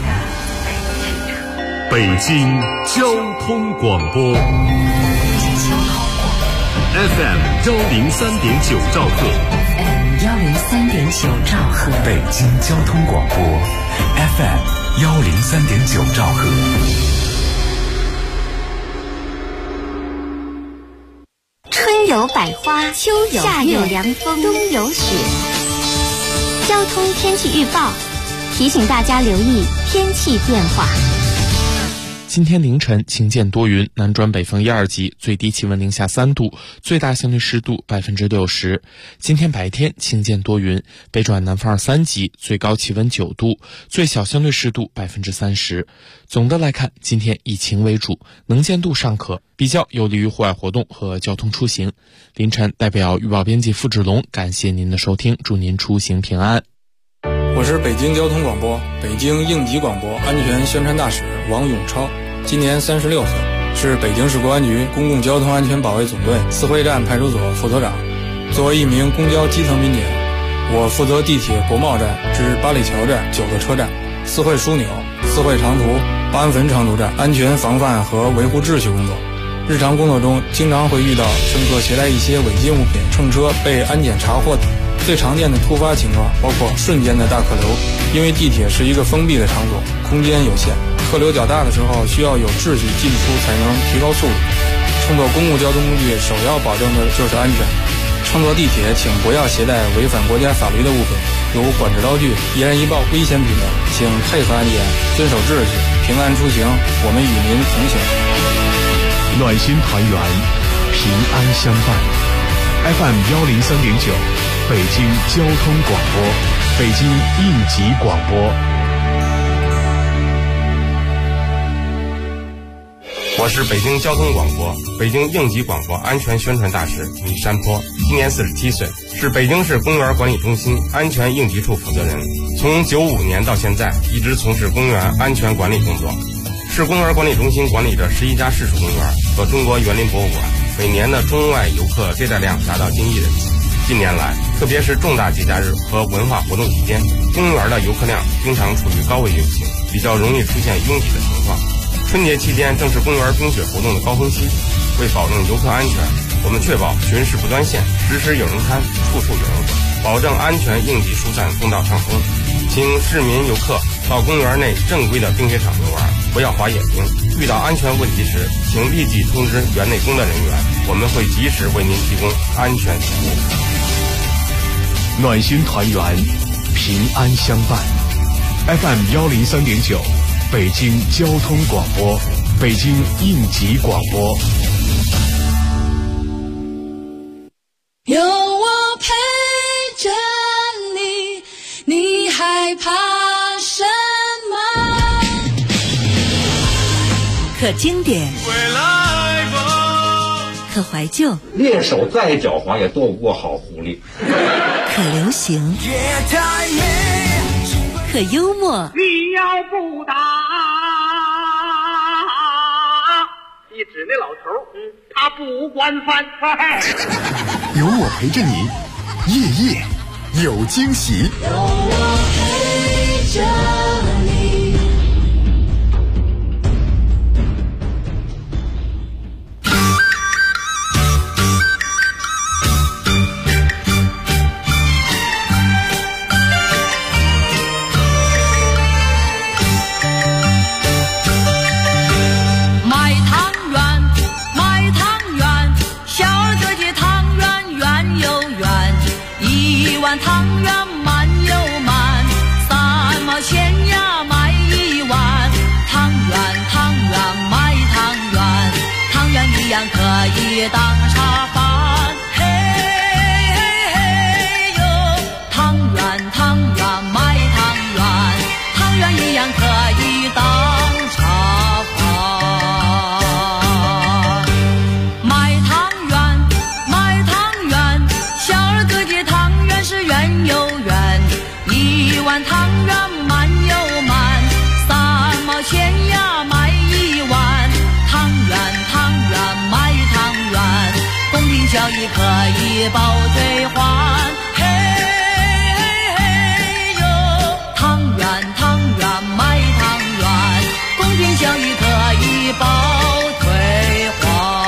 北京交通广播。FM 103.9兆赫 ，FM 103.9兆赫， 北京交通广播 FM 103.9兆赫。 春有百花，秋有月，夏有凉风，冬有雪。交通天气预报提醒大家留意天气变化。 今天凌晨晴间多云，南转北风1、2级，最低气温零下3度，最大相对湿度60%。今天白天晴间多云，北转南风2、3级，最高气温9度，最小相对湿度30%。总的来看，今天以晴为主，能见度尚可，比较有利于户外活动和交通出行。凌晨代表预报编辑付志龙，感谢您的收听，祝您出行平安。 我是北京交通广播北京应急广播安全宣传大使王永超，今年36岁，是北京市公安局公共交通安全保卫总队四惠站派出所副所长。作为一名公交基层民警，我负责地铁国贸站至八里桥站9个车站，四惠枢纽、四惠长途、八安汾长途站安全防范和维护秩序工作。日常工作中经常会遇到乘客携带一些违禁物品乘车被安检查获。最常见的突发情况包括瞬间的大客流，因为地铁是一个封闭的场所，空间有限，客流较大的时候需要有秩序进出才能提高速度。乘坐公共交通工具首要保证的就是安全。乘坐地铁请不要携带违反国家法律的物品，如管制刀具、易燃易爆、危险品等，请配合安检，遵守秩序，平安出行，我们与您同行。 暖心团圆，平安相伴。FM 103.9，北京交通广播，北京应急广播。 我是北京交通广播、北京应急广播安全宣传大使李山坡，今年47岁，是北京市公园管理中心安全应急处负责人。从95年到现在，一直从事公园安全管理工作。市公园管理中心管理着11家市属公园和中国园林博物馆，每年的中外游客接待量达到近1亿人次。近年来，特别是重大节假日和文化活动期间，公园的游客量经常处于高位运行，比较容易出现拥挤的情况。春节期间正是公园冰雪活动的高峰期，为保证游客安全，我们确保巡视不断线，时时有人看，处处有人管，保证安全应急疏散通道畅通。请市民游客到公园内正规的冰雪场游玩，不要滑野冰。遇到安全问题时，请立即通知园内工作人员，我们会及时为您提供安全服务。 暖心团圆，平安相伴。FM 103.9，北京交通广播，北京应急广播。 有我陪着你，你害怕什么？ 可经典，可怀旧， 猎手再狡猾也斗不过好狐狸。 可流行，可幽默。 你要不打，你指那老头，他不管饭菜。 有我陪着你，夜夜有惊喜。 有我陪着你。汤圆慢又慢，3毛钱呀买1碗。汤圆买汤圆，汤圆一样可以当茶饭。嘿嘿嘿哟，汤圆买汤圆，汤圆一样可以当茶饭。买汤圆，小儿哥的汤圆是圆又圆，1碗汤圆慢又慢，3毛钱呀买1碗。汤圆买汤圆，公平交易可以保退还。嘿嘿嘿哟，汤圆买汤圆，公平交易可以保退还。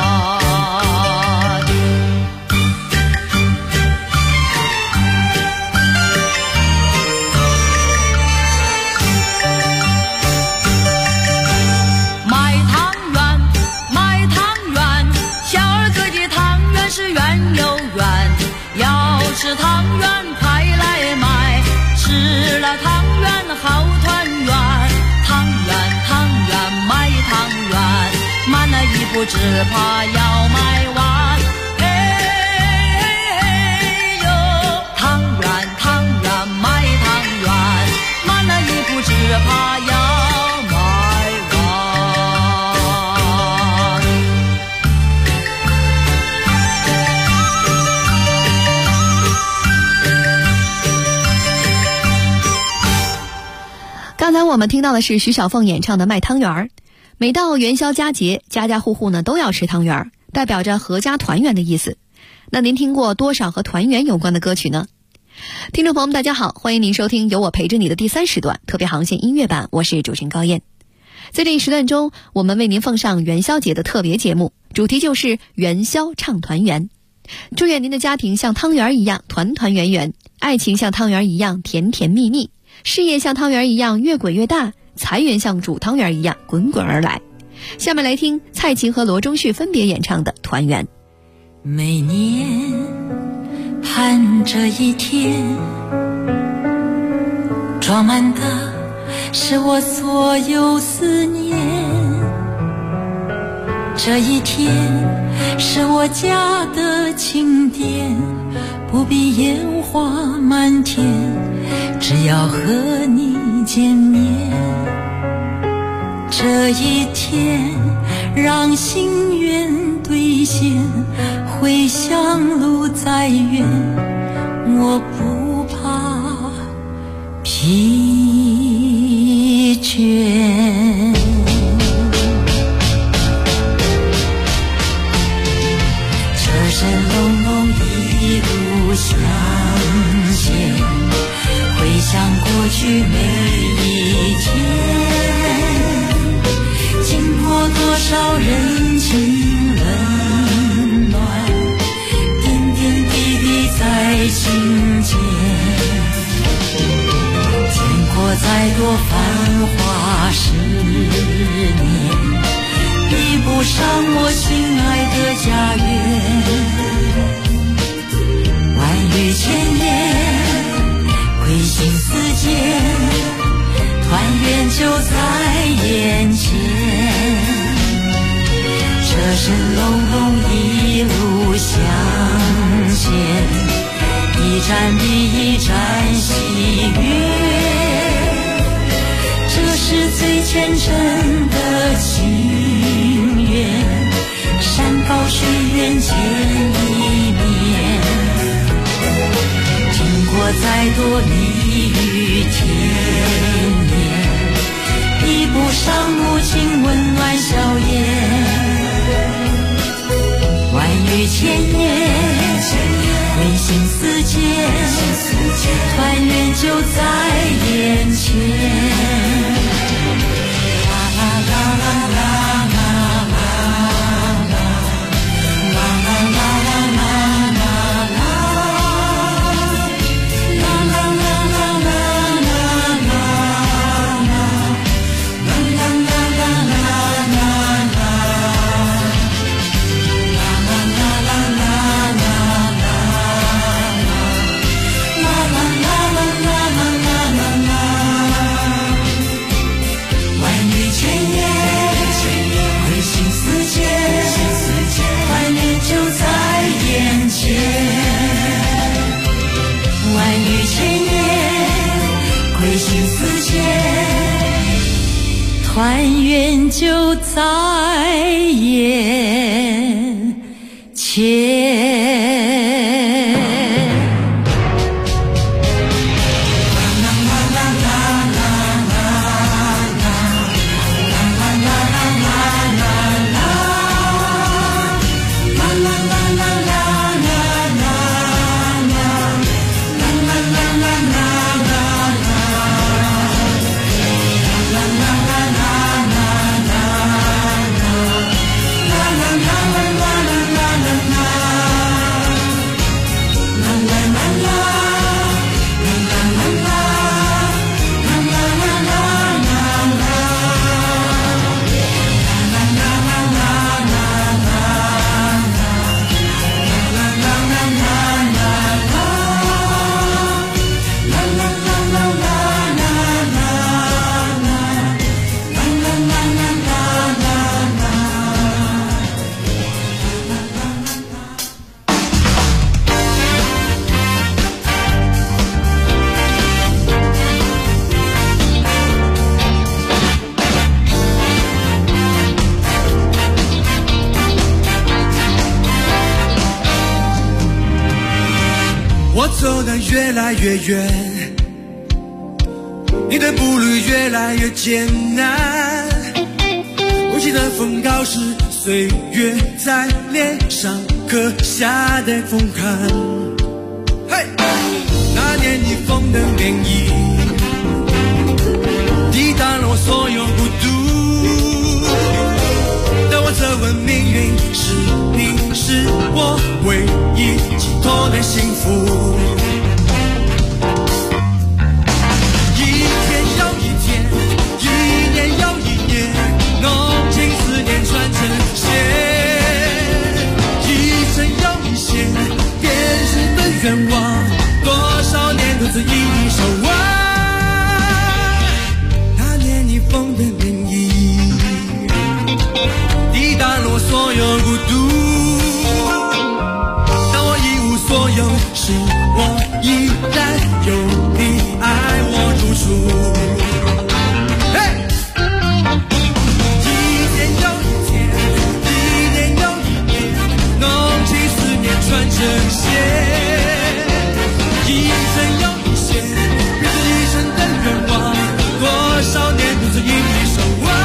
吃汤圆快来买，吃了汤圆好团圆。汤圆买汤圆，慢了一步只怕要买完。嘿嘿哟，汤圆买汤圆，慢了一步只怕要买完。 刚才我们听到的是徐小凤演唱的《卖汤圆儿》。每到元宵佳节，家家户户呢都要吃汤圆儿，代表着阖家团圆的意思。那您听过多少和团圆有关的歌曲呢？听众朋友们大家好，欢迎您收听由我陪着你的第3时段特别航线音乐版，我是主持人高燕。在这一时段中，我们为您奉上元宵节的特别节目，主题就是元宵唱团圆。祝愿您的家庭像汤圆一样团团圆圆，爱情像汤圆一样甜甜蜜蜜，事业像汤圆一样越滚越大，财源像煮汤圆一样滚滚而来。下面来听蔡琴和罗中旭分别演唱的《团圆》。 每年盼这一天，装满的是我所有思念。这一天是我家的庆典，不必烟花满天，只要和你见面。这一天让心愿兑现，回乡路再远，我不怕疲倦。车声隆隆一路向前，回想过去每一天，经过多少人情冷暖，点点滴滴在心间。见过再多站比一站喜悦，这是最虔诚的情愿。山高水远见一面，经过再多蜜语甜言，比不上母亲温暖笑颜。万语千言，归心似箭，团圆就在眼前。团圆就在眼前。 我走得越来越远，你的步履越来越艰难。无情的风高是岁月在脸上刻下的风寒。嘿，那年你风的涟漪，抵挡了我所有孤独。当我责问命运，是你是我唯一寄托的幸福。愿望多少年独自一一守望，那年你风的涟漪，抵挡了我所有孤独。当我一无所有，是我依然有你爱我如初。一天又一天，一年又一年，浓情思念穿成线。多少年独自一一守望。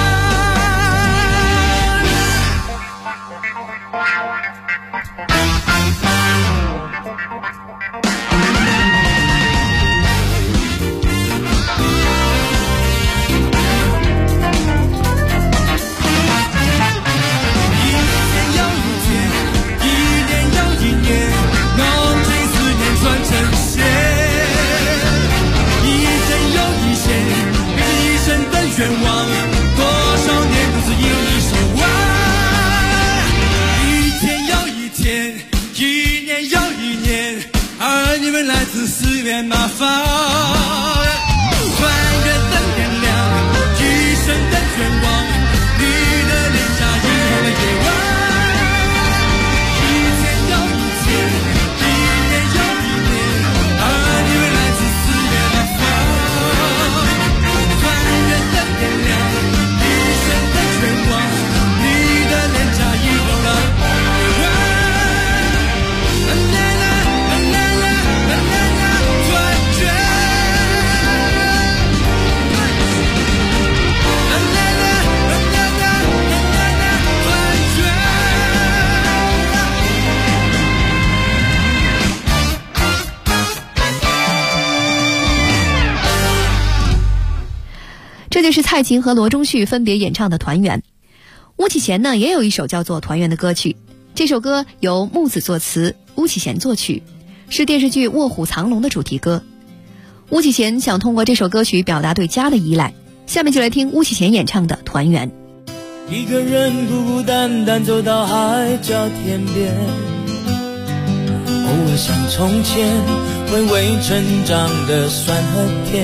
愿望多少年独自一一守望，一天又一天，一年又一年，儿女们来自四面八方，团圆的天亮，一生的愿望，你的脸颊映红了夜晚。一天又一天，一年又一年， 这就是蔡琴和罗中旭分别演唱的《团圆》。巫启贤呢也有一首叫做《团圆》的歌曲，这首歌由木子作词，巫启贤作曲，是电视剧《卧虎藏龙》的主题歌。巫启贤想通过这首歌曲表达对家的依赖，下面就来听巫启贤演唱的《团圆》。 一个人孤孤单单走到海角天边，偶尔想从前回味成长的酸和甜，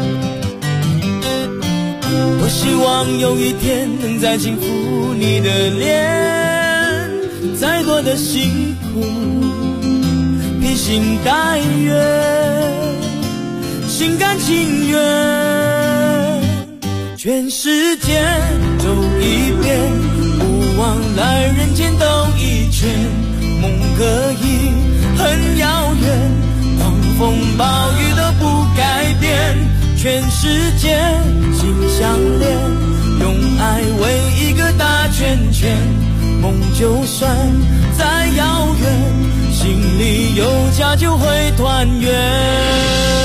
多希望有一天能再轻抚你的脸，再多的辛苦披星戴月，心甘情愿，全世界走一遍，不枉来人间兜一圈，梦可以很遥远，狂风暴雨都不改变，全世界心相连，用爱围一个大圈圈，梦就算再遥远，心里有家就会团圆。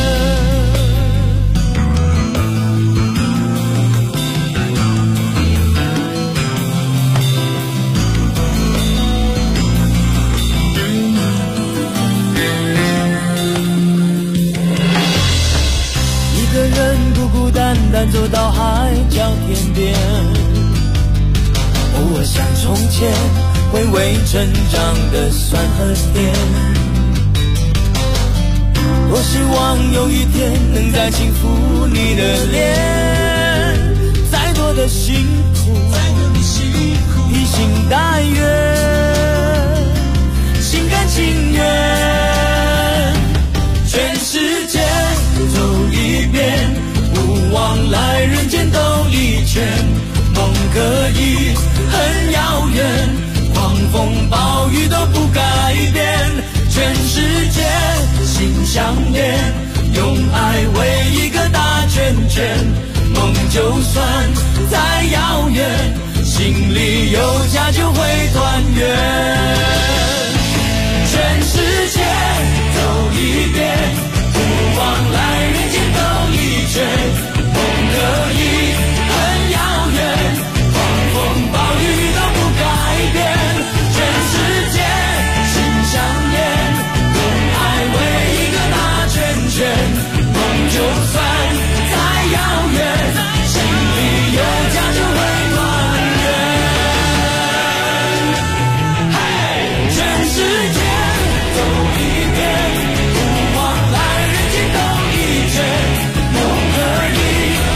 单单走到海角天边，偶尔想从前回味成长的酸和甜，多希望有一天能再轻抚你的脸，再多的辛苦披星戴月，心甘情愿，全世界走一遍，不枉来人间兜一圈，梦可以很遥远，狂风暴雨都不改变，全世界心相连，用爱围一个大圈圈，梦就算再遥远，心里有家就会团圆，全世界走一遍，不枉来人间兜一圈，可以很遥远，狂风暴雨都不改变，全世界心相连，用爱围一个大圈圈，梦就算再遥远，心里有家就会团圆，嘿，全世界走一遍，不枉来人间兜一圈，梦可以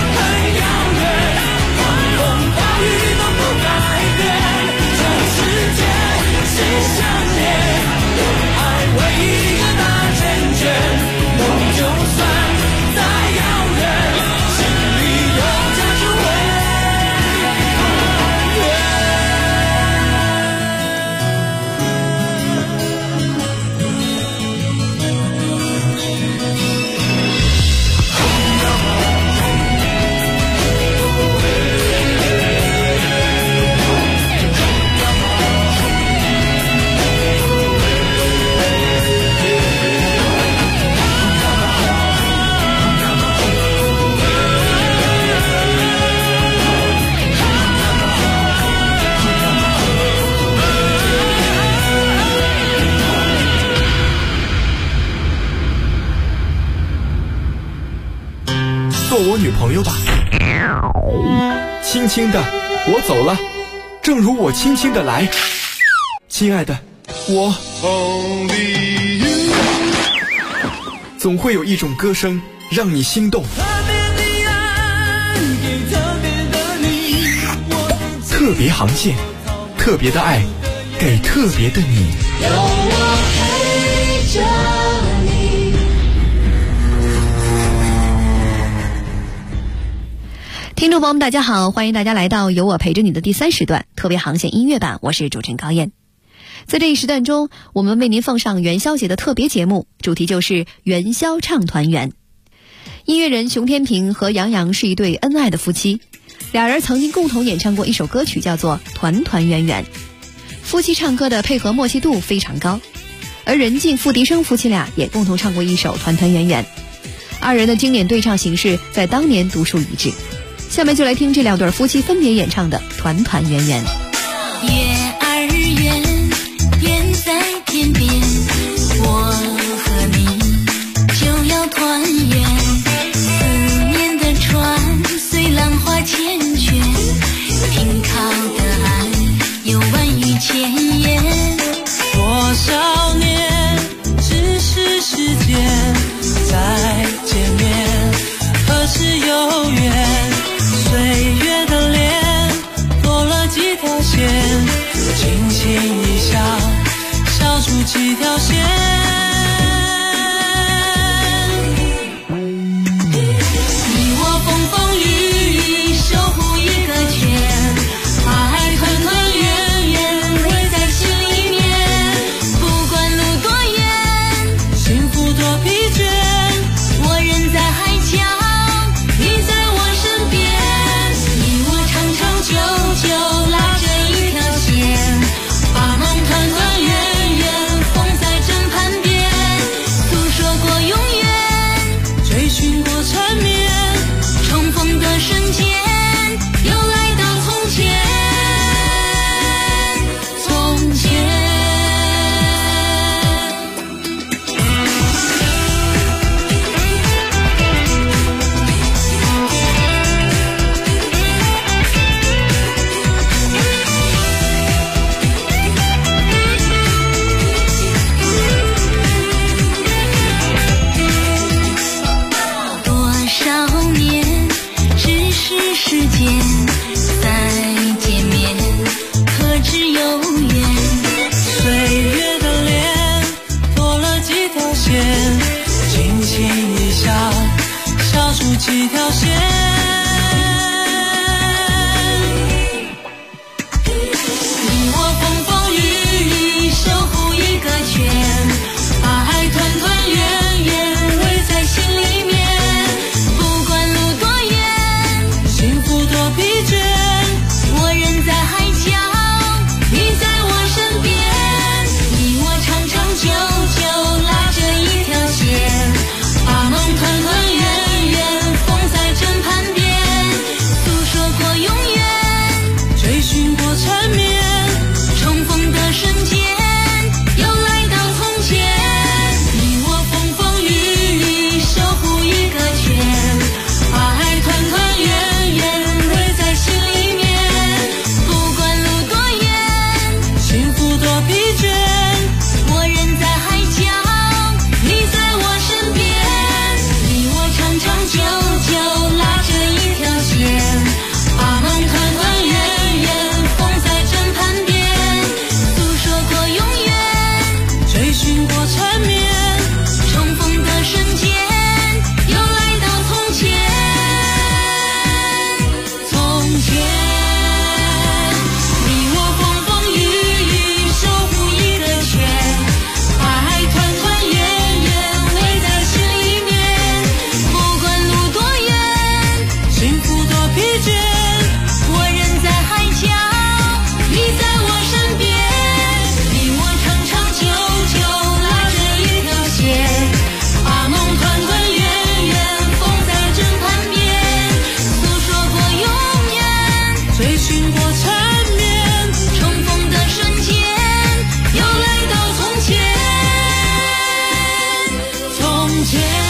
做我女朋友吧。轻轻的，我走了，正如我轻轻的来。亲爱的，我总会有一种歌声让你心动。特别航线，特别的爱，给特别的你。有我陪着你。 听众朋友们大家好，欢迎大家来到有我陪着你的第3时段特别航线音乐版，我是主持人高燕。在这一时段中，我们为您奉上元宵节的特别节目，主题就是元宵唱团圆。音乐人熊天平和杨洋是一对恩爱的夫妻，俩人曾经共同演唱过一首歌曲叫做《团团圆圆》，夫妻唱歌的配合默契度非常高。而任静、付笛声夫妻俩也共同唱过一首《团团圆圆》，二人的经典对唱形式在当年独树一帜。 下面就来听这2对夫妻分别演唱的《团团圆圆》。 月儿圆，圆在天边，我和你就要团圆。思念的船随浪花缱绻，停靠的爱有万语千言。 多少年，只是时间再见面，何时有缘？岁月的脸多了几条线，轻轻一笑，笑出几条线。你我风风雨雨，守护一个圈，爱团团圆圆，围在心里面。不管路多远，幸福多疲倦，我人在海角，你在我身边。你我长长久久拉着一条线，把梦团团圆圆缝在枕畔边。诉说过永远，追寻过缠绵，重逢的瞬间又来到从前。从前多少年，只是时间再见面，何止有缘？岁月的脸多了几条线，轻轻一笑，笑出几条线。你我风风雨雨，守护一个圈，把爱团团圆圆围在心里面。不管路多远，幸福多疲倦，我人在海角，你在我身边。你我长长久久拉着一条线，把梦团团圆圆缝在枕畔边。诉说过永远，追寻过缠绵，重逢的瞬间又来到从前。你我风风雨雨，守护一个圈，把爱团团圆圆围在心里面。不管路多远，幸福多疲倦，我人在海角，你在我身边。你我长长久久拉着一条线，把梦团团圆圆缝在枕畔边。诉说过永远，追寻过缠绵，重逢的瞬间又来到从前。从前，你我风风雨雨，守护一个圈，把爱团团圆圆围在心里面。不管路多远，幸福多疲倦，我人在海角，你在我身边。你我长长久久拉着一条线，把梦团团圆圆缝在枕畔边。诉说过永远，追寻过缠绵，重逢的瞬间又来到从前。从前。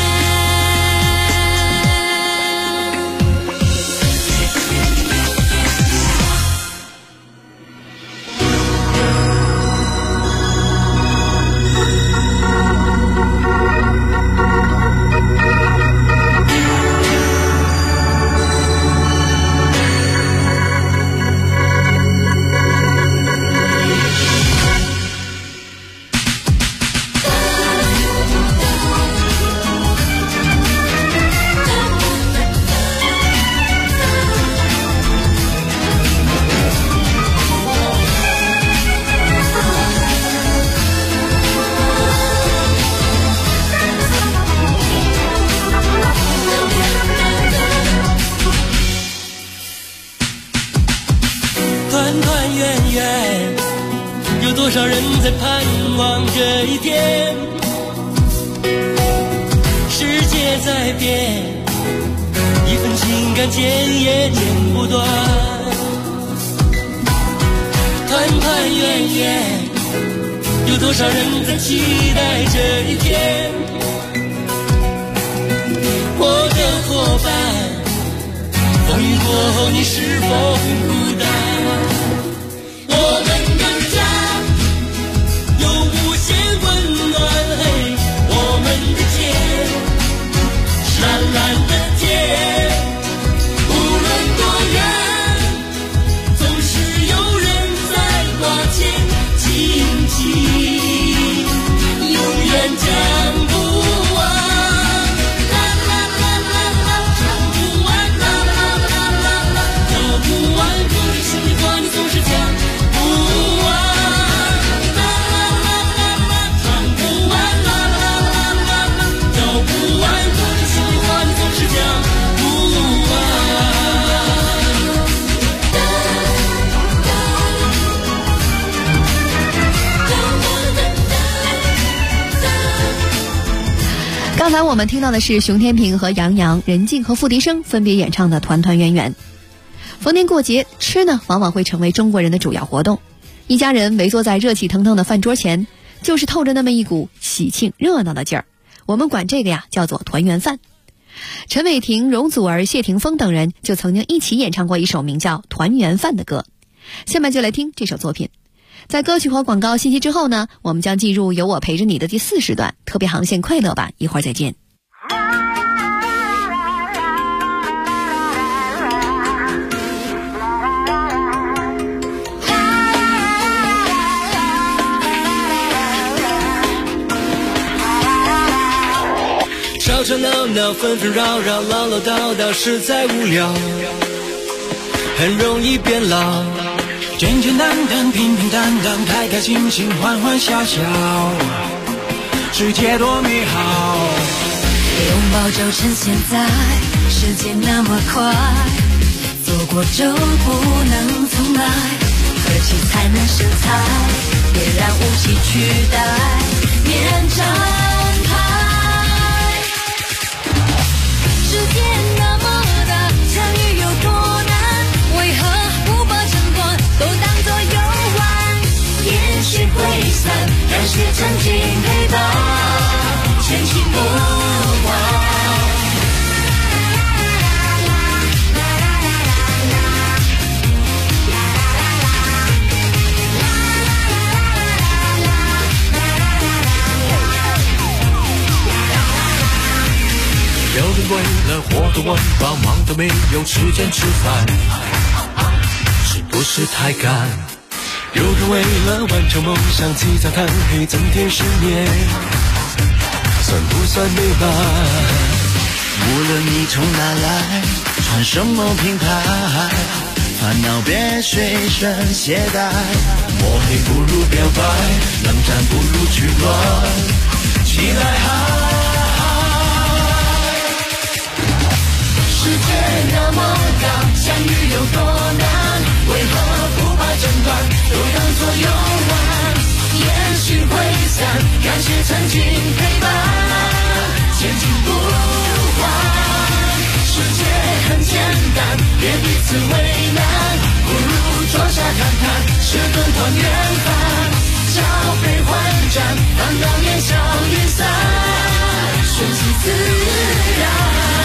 团团圆圆，有多少人在盼望这一天？世界在变，一份情感想剪也剪不断。团团圆圆，有多少人在期待这一天？我的伙伴，风雨过后你是否孤单？我们的家有无限温暖，我们的天蓝蓝的天，无论多远，总是有人在挂牵紧紧，永远讲不完。 刚才我们听到的是熊天平和杨洋、任静和付笛声分别演唱的《团团圆圆》。逢年过节，吃呢往往会成为中国人的主要活动。一家人围坐在热气腾腾的饭桌前，就是透着那么一股喜庆热闹的劲儿。我们管这个呀叫做团圆饭。陈伟霆、容祖儿、谢霆锋等人就曾经一起演唱过一首名叫《团圆饭》的歌。下面就来听这首作品。在歌曲和广告信息之后呢，我们将进入有我陪着你的第4时段特别航线快乐版，一会儿再见。 吵吵闹闹，纷纷扰扰，唠唠叨叨，实在无聊，很容易变老。简简单单，平平淡淡，开开心心，欢欢笑笑，世界多美好。 拥抱就趁现在，时间那么快，错过就不能重来，何其才能是才，别让雾气取代面展开。世界那么大，相遇有多难，为何不把争端都当作游玩？也许会散，感谢曾经陪伴，前行不换。 有人为了活得温饱，忙得没有时间吃饭，是不是太赶？有人为了完成梦想，起早贪黑，增添失眠，算不算美满？无论你从哪来，穿什么品牌，烦恼别随身携带，摸黑不如表白，冷战不如取暖，起来嗨！世界那么大，相遇有多难，为何不把争端都当作游玩？也许会散，感谢曾经陪伴，前进不换。世界很简单，别彼此为难，不如坐下谈谈，吃顿团圆饭，交杯换盏，烦恼烟消云散，顺其自然。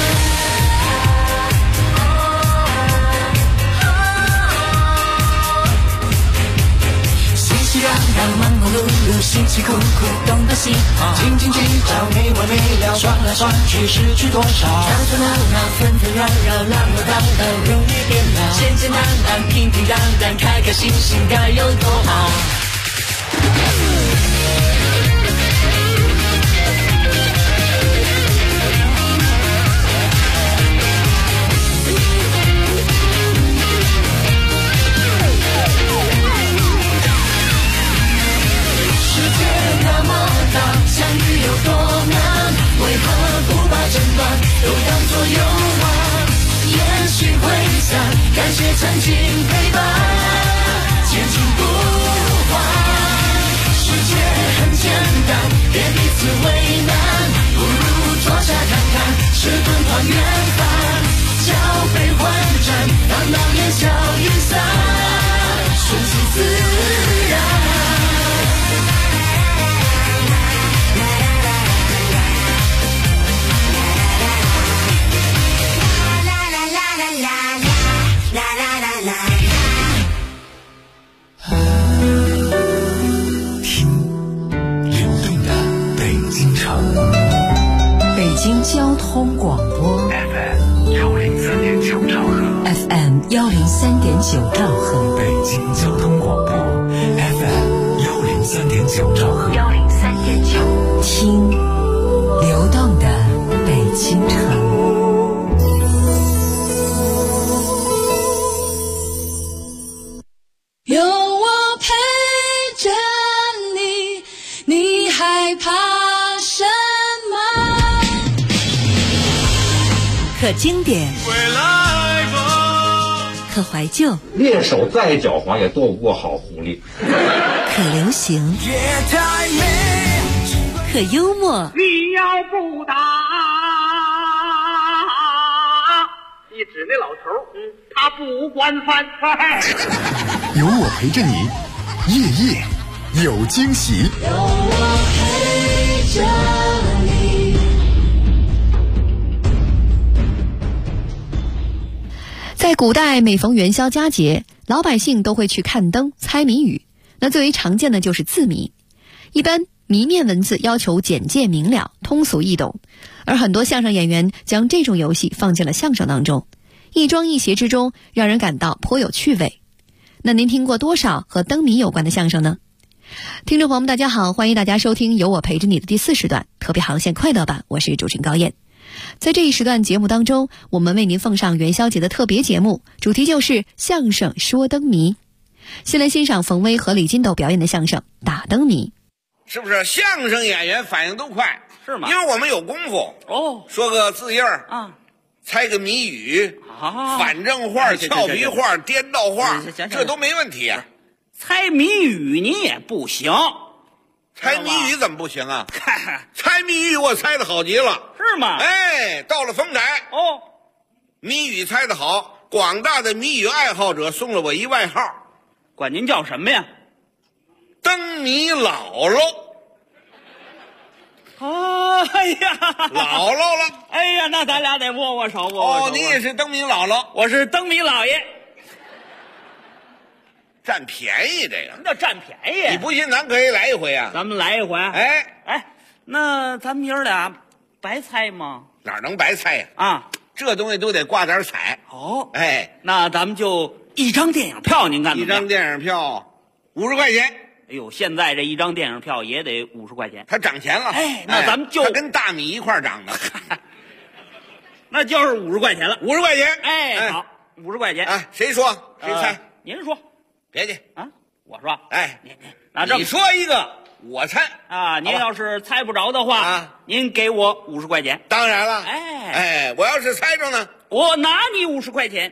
忙忙碌碌，辛辛苦苦，东东西跑，斤斤计较，没完没了，算来算去，失去多少？吵吵闹闹，纷纷扰扰，唠唠叨叨，容易变老。简简单单，平平淡淡，开开心心，该有多好？相遇有多难，为何不把争端都当作游玩？也许会散，感谢曾经陪伴，前进不换。世界很简单，别彼此为难，不如坐下谈谈，吃顿团圆饭，交京交通广播 FM 103.9兆赫 FM 103.9兆赫， 北京交通广播 FM 103.9兆赫 103.9， 听流动的北京城。 有我陪着你，你害怕什么？ 可经典，可怀旧， 猎手再狡猾也斗不过好狐狸。 可流行，可幽默。 你要不打，一指那老头他不惯犯。 有我陪着你，夜夜有惊喜。 有我陪着你。 在古代，每逢元宵佳节，老百姓都会去看灯、猜谜语。那最为常见的就是字谜。一般谜面文字要求简洁明了、通俗易懂，而很多相声演员将这种游戏放进了相声当中，一庄一谐之中，让人感到颇有趣味。那您听过多少和灯谜有关的相声呢？听众朋友们大家好，欢迎大家收听有我陪着你的第4时段特别航线快乐版，我是主持人高燕。在这一时段节目当中，我们为您奉上元宵节的特别节目，主题就是相声说灯谜。先来欣赏冯威和李金斗表演的相声打灯谜。 是不是相声演员反应都快？ 是吗？ 因为我们有功夫哦， 说个字印儿啊， 猜个谜语啊， 反正话、俏皮话、颠倒话，这都没问题啊。 猜谜语你也不行， 猜谜语怎么不行啊？猜谜语我猜的好极了， 是吗？ 哎，到了丰台哦， 谜语猜得好，广大的谜语爱好者送了我一外号， 管您叫什么呀？ 灯谜姥姥。 哎呀， 姥姥了！ 哎呀，那咱俩得握握手，握握手。 哦，你也是灯谜姥姥， 我是灯谜老爷。 占便宜这个？ 什么叫占便宜？ 你不信，咱可以来一回啊！ 咱们来一回。哎，那咱们爷儿俩白猜吗？ 哪能白猜呀？ 啊， 这东西都得挂点彩。 哦， 哎， 那咱们就一张电影票，您看一张电影票50块钱。 哎呦，现在这一张电影票也得50块钱， 它涨钱了。 哎，那咱们就它跟大米一块涨的， 那就是50块钱了。 50块钱。 哎，好，50块钱。 哎，谁说？谁猜？ 您说。 别介啊，我说。 哎， 那这你说一个，我猜啊。您要是猜不着的话啊， 您给我50块钱。 当然了。 哎， 我要是猜着呢， 我拿你50块钱。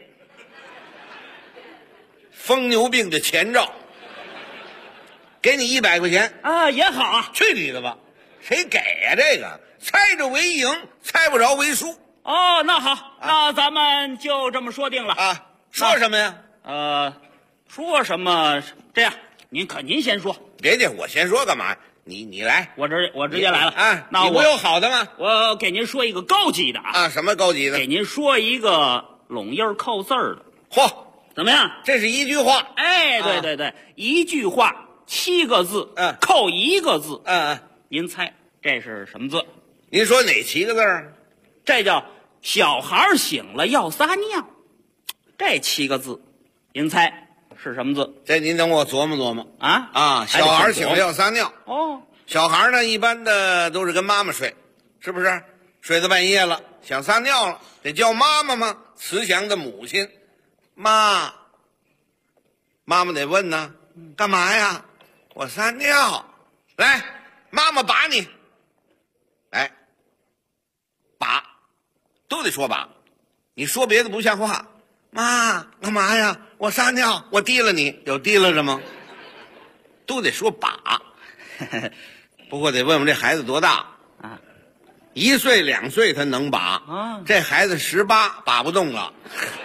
疯牛病的前兆。给你100块钱啊，也好啊。 去你的吧，谁给呀？这个猜着为赢，猜不着为输。 哦，那好，那咱们就这么说定了啊。说什么呀？ 说什么？这样，您先说。 别介，我先说干嘛？你来， 我直接来了啊。 那你不有好的吗？ 我给您说一个高级的啊。 什么高级的？ 给您说一个拢印扣字儿的。 嚯， 怎么样？ 这是一句话。 哎，对，一句话7个字，扣1个字。您猜这是什么字？ 您说哪7个字？ 这叫小孩醒了要撒尿。这7个字，您猜是什么字？ 这您等我琢磨琢磨啊！ 小孩醒了要撒尿。 哦， 小孩呢，一般的都是跟妈妈睡，是不是？睡到半夜了，想撒尿了，得叫妈妈吗？慈祥的母亲，妈妈得问呢，干嘛呀？我撒尿。来，妈妈把你。哎，把，都得说把。你说别的不像话。妈，干嘛呀？我撒尿，我提了你，有提了着吗？都得说把。不过得问问这孩子多大啊 ？1岁2岁他能把啊， 这孩子18把不动了。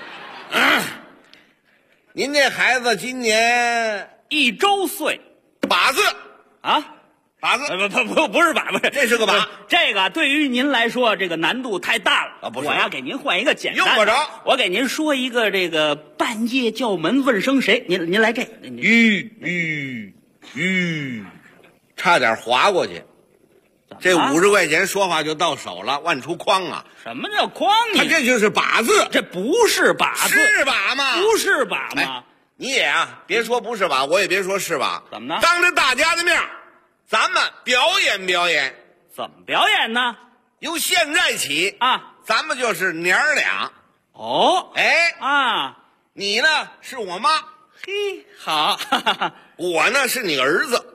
您这孩子今年 1周岁， 把字啊？ 把字不是把，不是， 这是个把。 这个对于您来说，这个难度太大了啊！不是， 我呀给您换一个简单， 用不着。 我给您说一个这个半夜叫门问声谁？您来这个。 差点划过去。 这50块钱说话就到手了，万出筐啊！ 什么叫筐？ 他这就是把字， 这不是把字， 是把吗？ 不是把吗？ 你也啊，别说不是把，我也别说是把， 怎么呢？ 当着大家的面，咱们表演表演。 怎么表演呢？ 由现在起啊， 咱们就是娘儿俩。 哦， 哎啊， 你呢是我妈， 嘿，好，哈哈哈， 我呢是你儿子。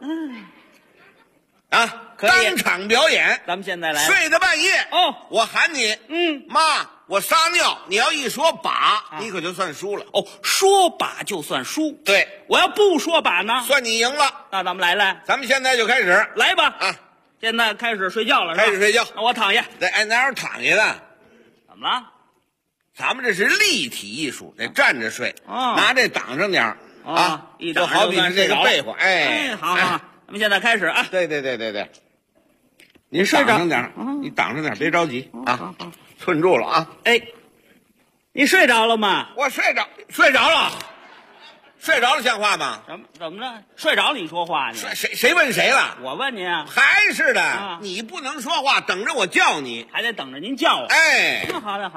啊， 可以当场表演。 咱们现在来， 睡到半夜哦， 我喊你，妈，我撒尿，你要一说把，你可就算输了。 哦，说把就算输。 对， 我要不说把呢， 算你赢了。 那咱们来， 咱们现在就开始， 来吧。 啊， 现在开始睡觉了， 开始睡觉。 那我躺下。 对，哎，哪有躺下的？ 怎么了？ 咱们这是立体艺术，得站着睡， 拿这挡上点啊，一就好比是这个被窝。哎， 好，咱们现在开始啊。 对，您睡着点，你挡上点，别着急啊，寸住了啊。 哎，你睡着了吗？ 我睡着了，像话吗？ 怎么了？睡着了你说话呢？ 谁问谁了？ 我问您啊。 还是的，你不能说话，等着我叫你， 还得等着您叫我。 哎， 好嘞。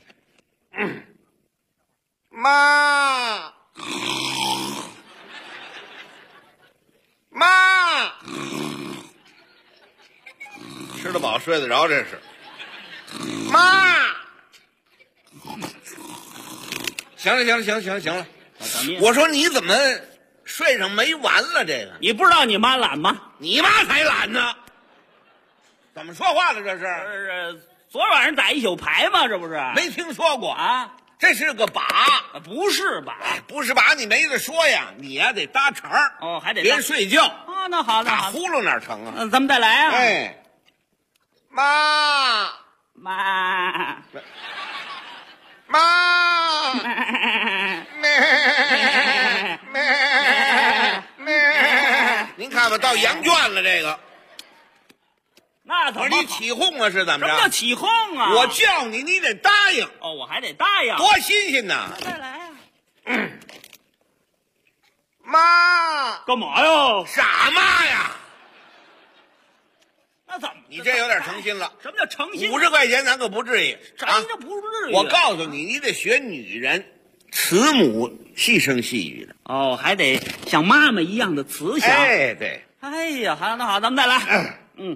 妈，吃得饱睡得着，这是。妈，行了。我说你怎么睡上没完了？这个你不知道你妈懒吗？ 你妈才懒呢！怎么说话了？这是昨晚上打一宿牌吗？这不是？ 没听说过啊！ 这是个把， 不是把， 不是把，你没得说呀！你呀得搭茬儿哦，还得别睡觉啊。那好， 打呼噜哪成啊？ 咱们再来啊！ 哎，妈，您看吧，到羊圈了这个。 那怎么？ 你起哄啊？是怎么着？ 什么叫起哄啊？ 我叫你，你得答应。 哦，我还得答应， 多新鲜呐！ 再来呀！ 妈， 干嘛呀？ 傻妈呀！ 那怎么？ 你这有点诚心了。 什么叫诚心 ？50块钱咱可不至于。 什么叫不至于？ 我告诉你，你得学女人，慈母细声细语的。 哦，还得像妈妈一样的慈祥。 哎，对。 哎呀，好，那好，咱们再来。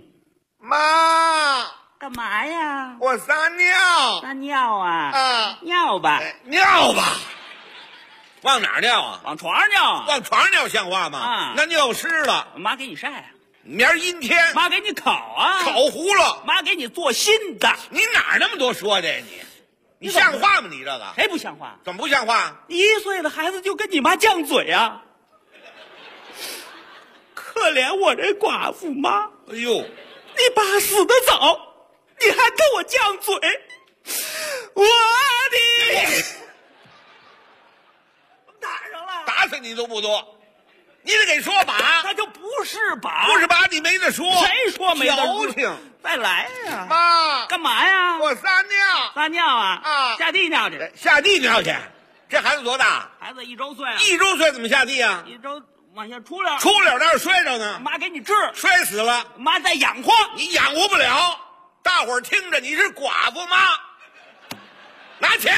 妈， 干嘛呀？ 我撒尿。 撒尿啊？ 啊， 尿吧， 尿吧。往哪儿尿啊？ 往床上尿。 往床上尿像话吗？ 啊， 那尿湿了， 妈给你晒啊。 明儿阴天， 妈给你烤啊。 烤糊了， 妈给你做新的。 你哪儿那么多说的呀你像话吗？你这个谁不像话？ 怎么不像话 ？1岁的孩子就跟你妈犟嘴啊！可怜我这寡妇妈。 哎呦， 你爸死得早，你还跟我犟嘴，我的打上了， 打死你都不多，你得给说把， 那就不是把， 不是把，你没得说。 谁说没得说？ 矫情， 再来呀！ 妈， 干嘛呀？ 我撒尿。 撒尿啊？ 啊， 下地尿去。 下地尿去？这孩子多大？ 孩子1周岁啊。 1周岁怎么下地啊 ？1周往下出溜， 出溜哪有摔着呢？ 妈给你治， 摔死了， 妈在养活你，养活不了。大伙儿听着，你是寡妇妈，拿钱。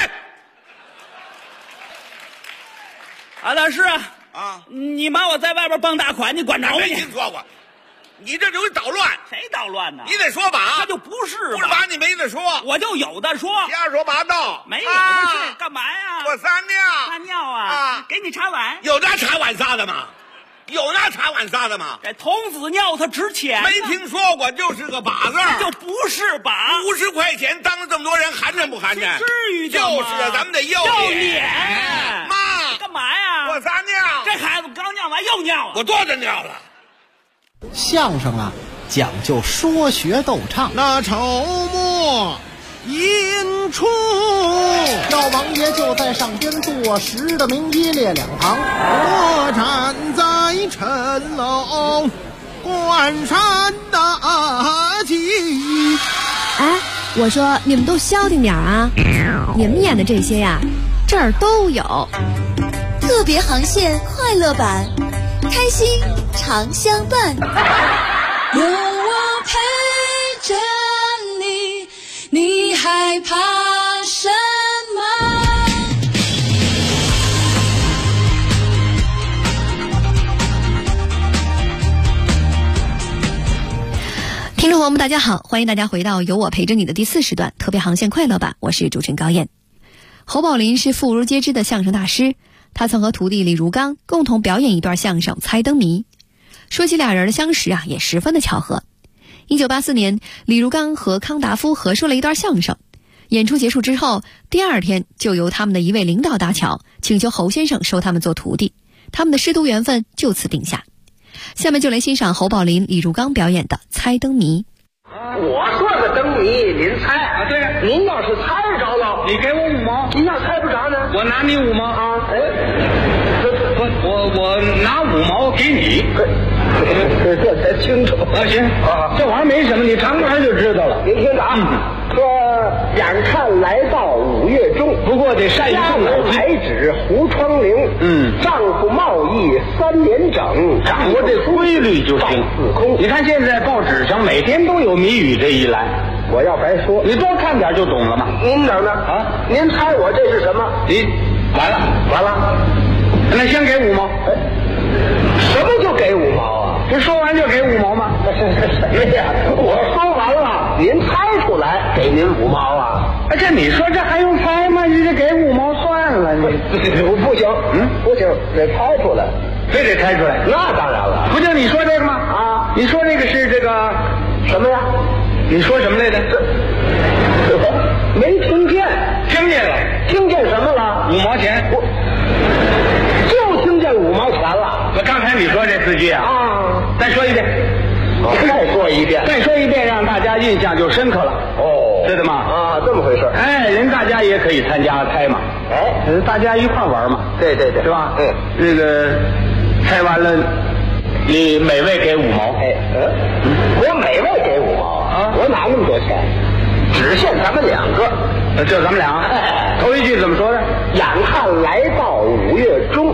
啊，那是啊， 你妈我在外边傍大款，你管着吗？ 没听说过，你这容易捣乱。 谁捣乱呢？ 你得说把， 他就不是把，你没得说， 我就有的说。 瞎说八道， 没有的是，干嘛呀？ 我撒尿， 撒尿啊！给你茶碗， 有拿茶碗撒的吗？有拿茶碗撒的吗？ 这童子尿它值钱， 没听说过，就是个把字儿， 就不是把。 50块钱当着这么多人，寒碜不寒碜？ 至于就是啊，咱们得要脸。妈， 干嘛呀？ 我撒尿。 这孩子刚尿完又尿啊！ 我多着尿了。 相声啊，讲究说学逗唱。 那筹末引出， 赵王爷就在上边坐实的名一列两行。 我站在城楼观山大计。 哎，我说你们都消停点啊！你们演的这些呀，这儿都有。 特别航线快乐版，开心常相伴，有我陪。 害怕什么？ 听众朋友们，大家好，欢迎大家回到有我陪着你的第4时段特别航线快乐版，我是主持人高燕。侯宝林是妇孺皆知的相声大师，他曾和徒弟李如刚共同表演一段相声《猜灯谜》。说起俩人的相识啊，也十分的巧合。1984年，李如刚和康达夫合说了一段相声，演出结束之后，第2天就由他们的一位领导搭桥，请求侯先生收他们做徒弟，他们的师徒缘分就此定下。下面就来欣赏侯宝林、李如刚表演的《猜灯谜》。 我说个灯谜，您猜啊？对呀，您要是猜着了，你给我5毛；您要猜不着呢，我拿你5毛啊！哎，我拿5毛给你，这才清楚啊！行啊，这玩意儿没什么，你尝尝就知道了。您听着啊，说眼看来到5月中，不过得善用白纸糊窗棂。丈夫贸易3年整，掌握这规律就行。四空。你看现在报纸上每天都有谜语这一栏，我要白说，你多看点就懂了嘛。您等着啊，您猜我这是什么？你完了，那先给5毛。哎，什么就给5毛啊？这说完就给5毛吗？什么呀？我说完了，您猜出来给您5毛啊？哎，这你说这还用猜吗？你这给5毛算了，你不行，不行，得猜出来，非得猜出来。那当然了，不就你说这个吗？啊，你说这个是这个什么呀？你说什么来着？没听见。听见了。听见什么了？5毛钱。我就听见5毛钱了。那刚才你说这4句啊？啊，再说一遍。再说一遍，让大家印象就深刻了。哦，知道吗？啊，这么回事。哎，人大家也可以参加猜嘛。哎，大家一块玩嘛。对，是吧？这个猜完了，你每位给5毛。哎，我每位给5毛啊？我哪那么多钱？只限咱们2个。就咱们俩。哎，头一句怎么说的？眼看来到5月中，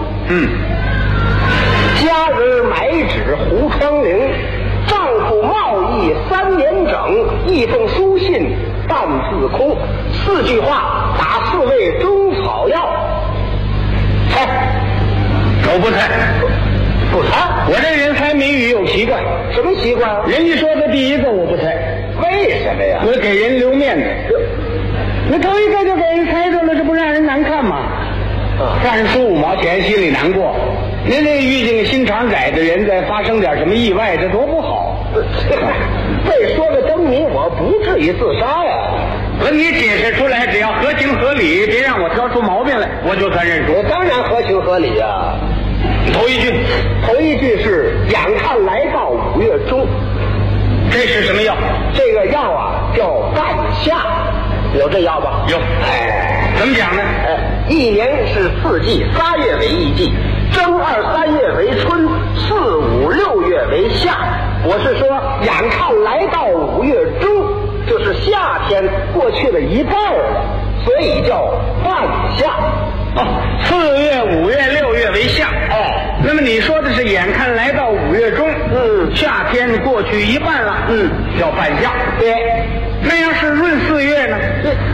家人买纸糊窗棂。丈夫贸易3年整，一封书信半字空，4句话打4味中草药。猜？我不猜，不猜。我这人猜谜语有习惯。什么习惯？人家说的第一个我不猜。为什么呀？我给人留面子。那头一个就给人猜着了，这不让人难看吗？让人输5毛钱，心里难过。您这遇见个心肠窄的人，再发生点什么意外，这多不好。再说个灯谜，我不至于自杀呀。你解释出来，只要合情合理，别让我挑出毛病来，我就算认输。我当然合情合理呀。头一句是眼看来到5月中，这是什么药？这个药啊叫半夏，有这药吧？有。哎，怎么讲呢？一年是4季，8月为一季，正2、3月为春，4、5、6月为夏。我是说，眼看来到5月中，就是夏天过去了一半了，所以叫半夏。4月、5月、6月为夏。哎，那么你说的是眼看来到5月中，夏天过去一半了，叫半夏。对，那要是闰4月呢？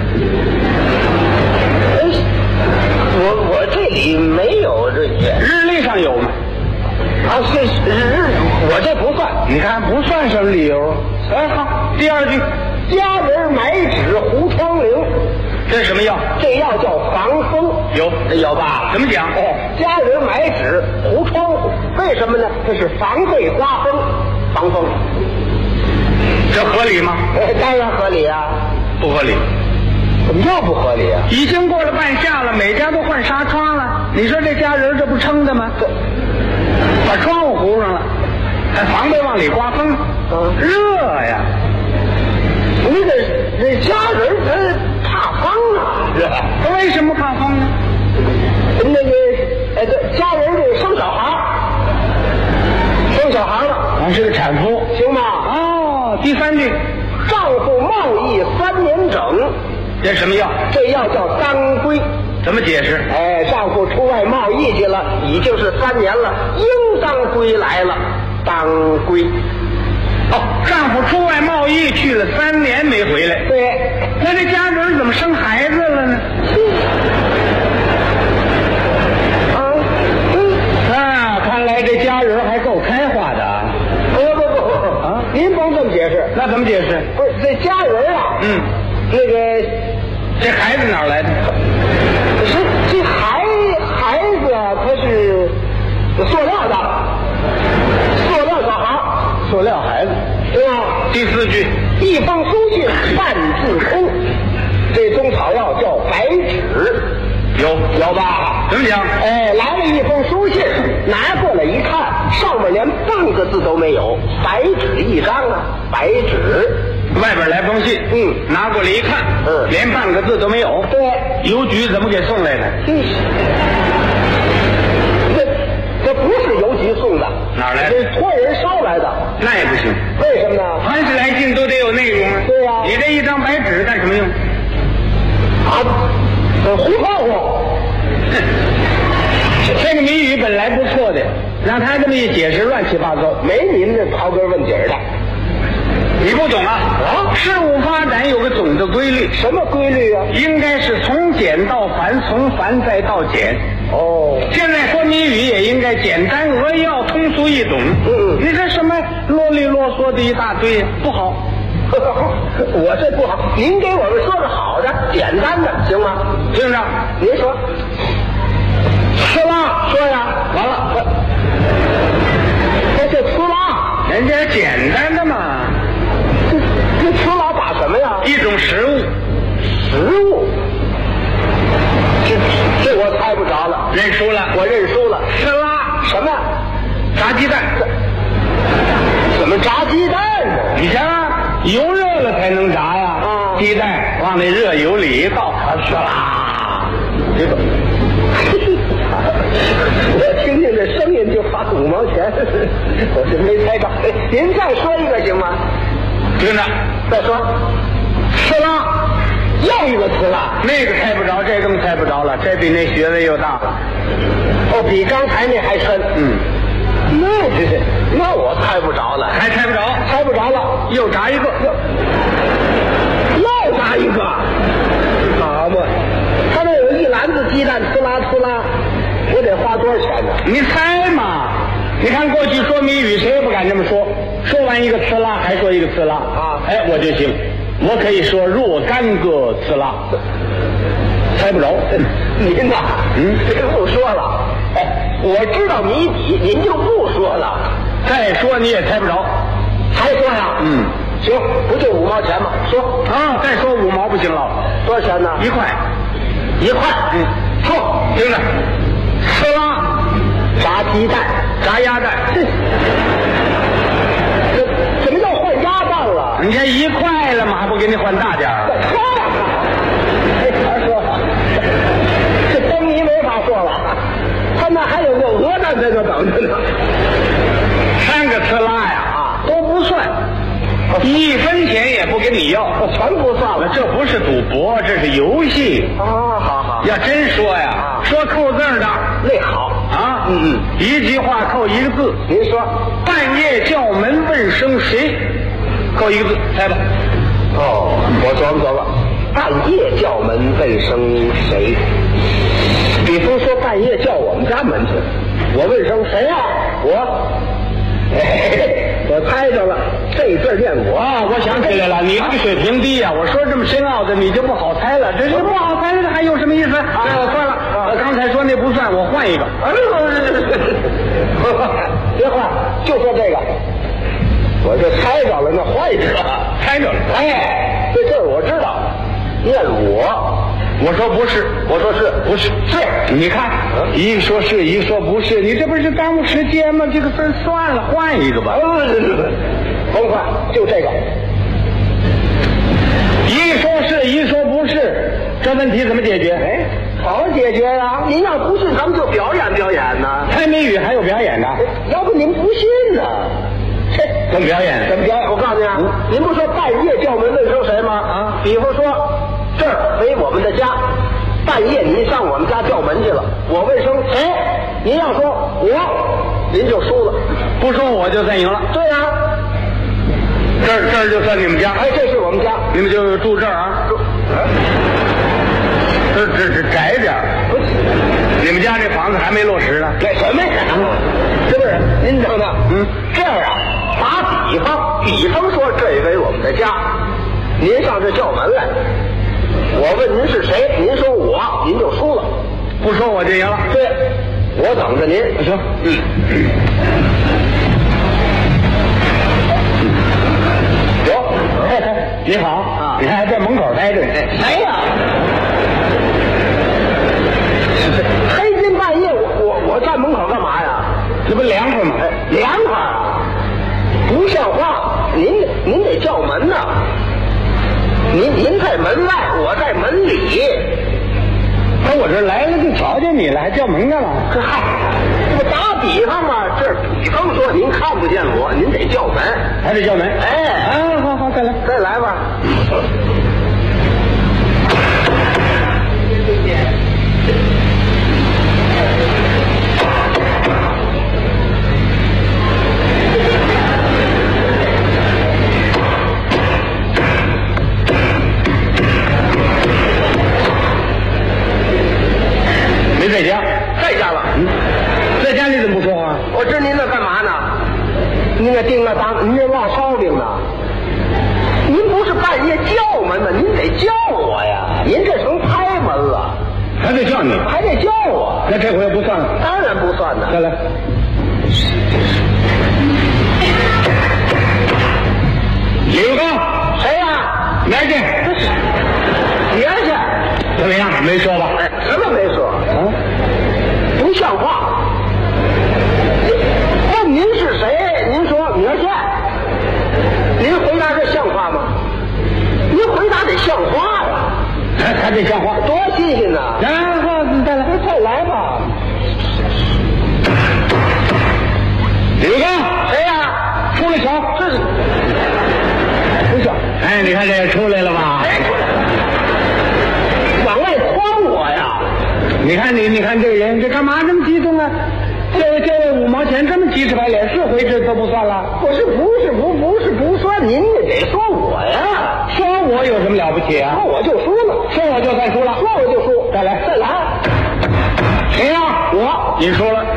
我这里没有这日历上有吗？啊，是我这不算。你看不算什么理由？哎，好，第2句，家人买纸糊窗棂，这是什么药？这药叫防风。有吧？怎么讲？家人买纸糊窗户，为什么呢？这是防备刮风，防风。这合理吗？当然合理啊。不合理。怎么又不合理啊？已经过了半夏了，每家都换纱窗了，你说这家人这不撑的吗？把窗户糊上了，还防备往里刮风，热呀！这家人他怕风啊，他为什么怕风呢？这家人这生小孩了，是个产妇，行吗？哦，第3句，丈夫贸易3年整。这什么药？这药叫当归。怎么解释？丈夫出外贸易去了，已经是3年了，应当归来了，当归。丈夫出外贸易去了3年没回来。对，那这家人怎么不是这家人啊，那个这孩子哪儿来的？ 这孩子啊，他是塑料的，塑料小孩， 塑料孩子， 对吧？ 第4句， 一封书信半字空，这中草药叫白纸，有吧？ 怎么讲？ 哎，来了一封书信，拿过来一看，上面连半个字都没有，白纸一张啊，白纸。 外边来封信，拿过来一看，连半个字都没有。 对， 邮局怎么给送来的？ 这不是邮局送的， 哪儿来的？ 这托人捎来的。 那也不行， 为什么呢？ 凡是来信都得有内容啊。 对呀， 你这一张白纸干什么用？ 啊，胡泡乎。 这个谜语本来不错的，让他这么一解释，乱七八糟， 没您这刨根问底的。 你不懂啊？事物发展有个总的规律， 什么规律啊？ 应该是从简到繁，从繁再到简。 哦， 现在说谜语也应该简单扼要，通俗易懂。你这什么啰里啰嗦的一大堆，不好。 我这不好，您给我们说个好的、简单的，行吗？ 听着， 您说。呲啦，说呀，完了，这呲啦， 人家简单的嘛。 这呲啦打什么呀？ 一种食物。 食物？这我猜不着了。 认输了， 我认输了。 呲啦什么？ 炸鸡蛋。 怎么炸鸡蛋呢？ 你瞧，油热了才能炸呀。鸡蛋往那热油里一倒，呲啦，这个。 我听见这声音就罚5毛钱，我是没猜着。您再说一个行吗？ 听着， 再说。呲啦，又一个呲啦， 那个猜不着，这更猜不着了，这比那学问又大了。 哦，比刚才那还深。那我猜不着了， 还猜不着， 猜不着了， 又炸一个， 又炸一个，好嘛！他那有一篮子鸡蛋，呲啦呲啦，我得花多少钱呢？ 你猜嘛？你看过去说谜语，谁也不敢这么说，说完一个呲啦，还说一个呲啦啊！哎，我就行，我可以说若干个呲啦，猜不着。 您呐，不说了。哎，我知道谜底，您就不说了。 再说你也猜不着， 还说呀？行，不就5毛钱吗？说啊，再说5毛不行了， 多少钱呢 ？1块 ，1块。说， 听着，呲啦， 炸鸡蛋， 炸鸭蛋。 这怎么叫换鸭蛋了？ 你这1块了吗？还不给你换大点儿？ 没法说，这灯谜没法说了。他那还有个鹅蛋在这等着呢。 3个呲啦呀，都不算，1分钱也不给你要， 全不算了。 这不是赌博，这是游戏。 好。 要真说呀，说扣字的那好啊。一句话扣1个字。 您说， 半夜叫门问声谁，扣1个字，猜吧。 我琢磨。半夜叫门问声谁？比方说半夜叫我们家门去，我问声谁呀？我猜着了，这字念我啊！我想起来了，你这个水平低呀！我说这么深奥的你就不好猜了，这不好猜，还有什么意思？算了，刚才说那不算，我换一个。 别换，就说这个。我就猜着了，那换一个。 猜着了。 哎，这字我知道，念我说不是，我说是，不是是。 你看，一说是，一说不是，你这不是耽误时间吗？这个字算了，换一个吧。 甭换，就这个。 一说是，一说不是，这问题怎么解决？ 哎，好解决呀！您要不信，咱们就表演表演呢。 猜谜语还有表演的？ 要不您不信呢？ 怎么表演？ 怎么表演？我告诉你啊，您不说半夜叫门问声谁吗？啊，比方说这儿为我们的家，半夜您上我们家叫门去了，我问声谁，您要说我，您就输了； 不说我就算赢了。 对呀， 这儿就算你们家。 哎，这是我们家， 你们就住这儿啊。这窄点儿。你们家这房子还没落实呢。 这什么呀？是不是？您等等，这儿啊， 打比方说这一回我们的家，您上这叫门来，我问您是谁，您说我，您就输了。 不说我就赢了。 对，我等着您。 行。你好啊，你看还在门口待着呢。 谁呀？黑天半夜我站门口干嘛呀？ 这不凉快吗？ 凉快啊！不像话！您得叫门呐！您在门外，我在门里。 那我这来了就瞧见你了，还叫门干了？ 这嗨，这不打比方嘛？这比方说您看不见我，您得叫门， 还得叫门。 哎， 好， 再来吧。 没在家？ 在家了。 在家你怎么不说话？ 我知您那干嘛呢？您那订了当，您这烙烧饼呢？您不是半夜叫门吗？您得叫我呀！您这成拍门了。 还得叫你？ 还得叫我？ 那这回不算了。 当然不算呢。 再来。李玉刚。 谁呀？ 明儿见。 这是明儿见。 怎么样？没说吧？ 哎，什么没说？不像话！问您是谁？您说明儿见。您回答这像话吗？您回答得像话呀！ 还得像话， 多新鲜呐！ 然后再来吧。 李玉刚， 谁呀？ 出来瞧， 这是不是？ 哎，你看这也出来了吧？ 哎，往外诓我呀！ 你看这人，这干嘛这么激动啊？这位5毛钱这么急赤白脸，是回这都不算了。 不是不算，您也得说我呀。 说我有什么了不起啊？ 说我就输了， 说我就算输了， 说我就输。 再来。谁呀？我，你输了。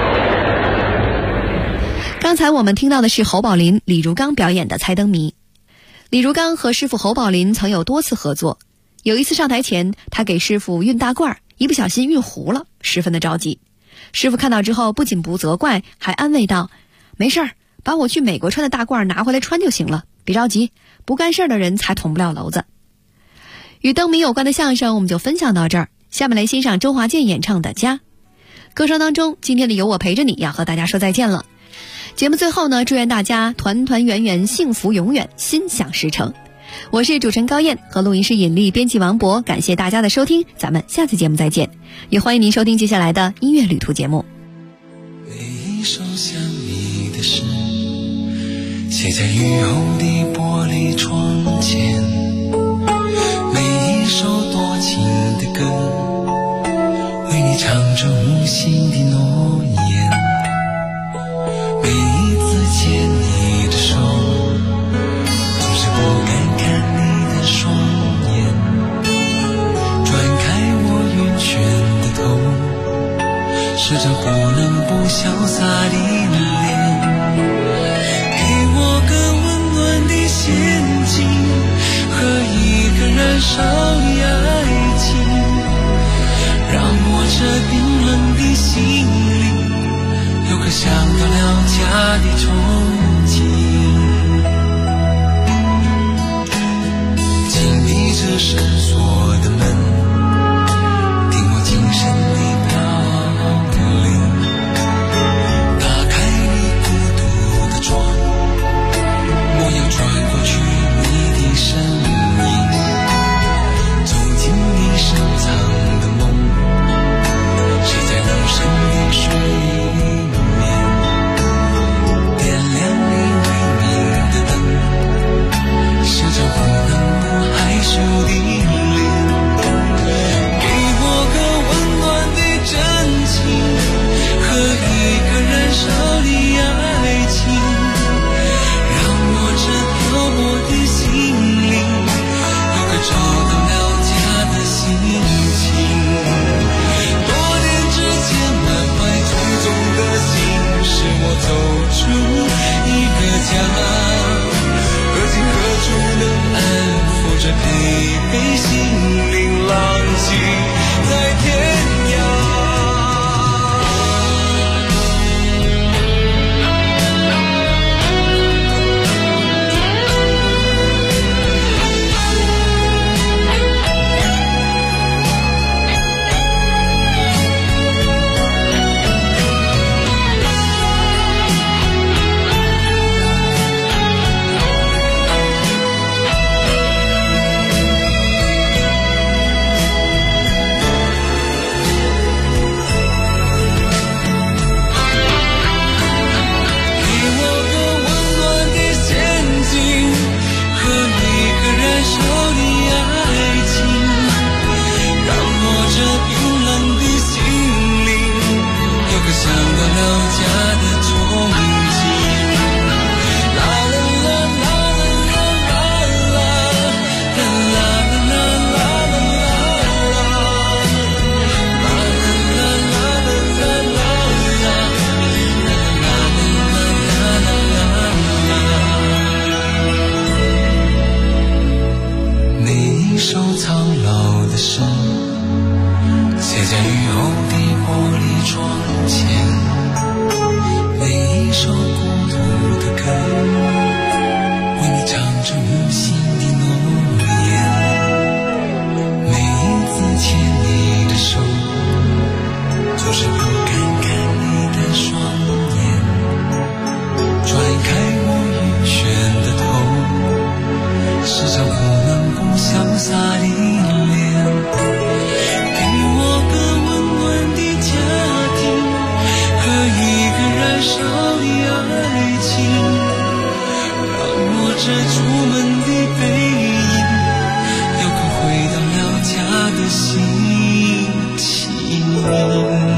刚才我们听到的是侯宝林、李如刚表演的猜灯谜。李如刚和师傅侯宝林曾有多次合作，有一次上台前，他给师傅运大褂，一不小心运糊了，十分的着急。师傅看到之后不仅不责怪，还安慰道：没事儿，把我去美国穿的大褂拿回来穿就行了，别着急，不干事的人才捅不了娄子。与灯谜有关的相声我们就分享到这儿，下面来欣赏周华健演唱的《家》。歌声当中，今天的有我陪着你要和大家说再见了。节目最后呢，祝愿大家团团圆圆，幸福永远，心想事成。我是主持人高燕，和录音师尹丽，编辑王博，感谢大家的收听，咱们下次节目再见，也欢迎您收听接下来的音乐旅途节目。 每一首想你的诗，写在雨后的玻璃窗前，每一首多情的歌，为你唱着无心的诺言，每一次牵你的手，总是不敢看你的双眼，转开我晕眩的头，试着不能不潇洒的脸，给我个温暖的陷阱和一个燃烧的爱情，让我这冰冷的心里有个想到了家的憧憬。紧闭着深锁的门，听我轻声的飘零，打开你孤独的窗，我要穿过去你的身影，走进你深藏的梦，写在无声的水面，点亮你为明的灯，试着不能不害羞的脸， 一首苍老的诗，写在雨后的玻璃窗前，每一首孤独的歌，为你唱着无心的诺言，每一次牵你的手，就是不敢看你的双眼，拽开我晕眩的头，时常不能不潇洒的脸，给我个温暖的家庭和一个燃烧的爱情，让我这出门的背影有个回到老家的心情。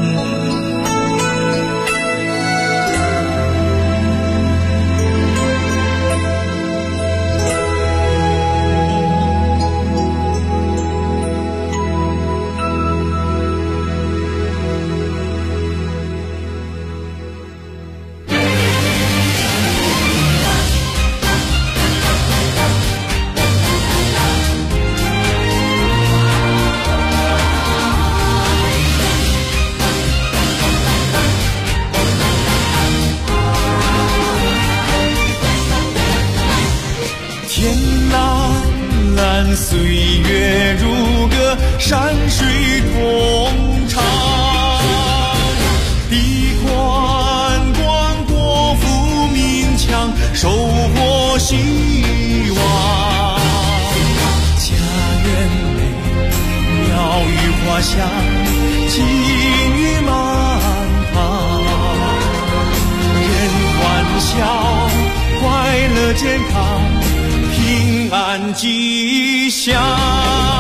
岁月如歌，山水同唱，地宽广，国富民强，收获希望。家园美，鸟语花香，金玉满堂，人欢笑，快乐健康，平安吉祥。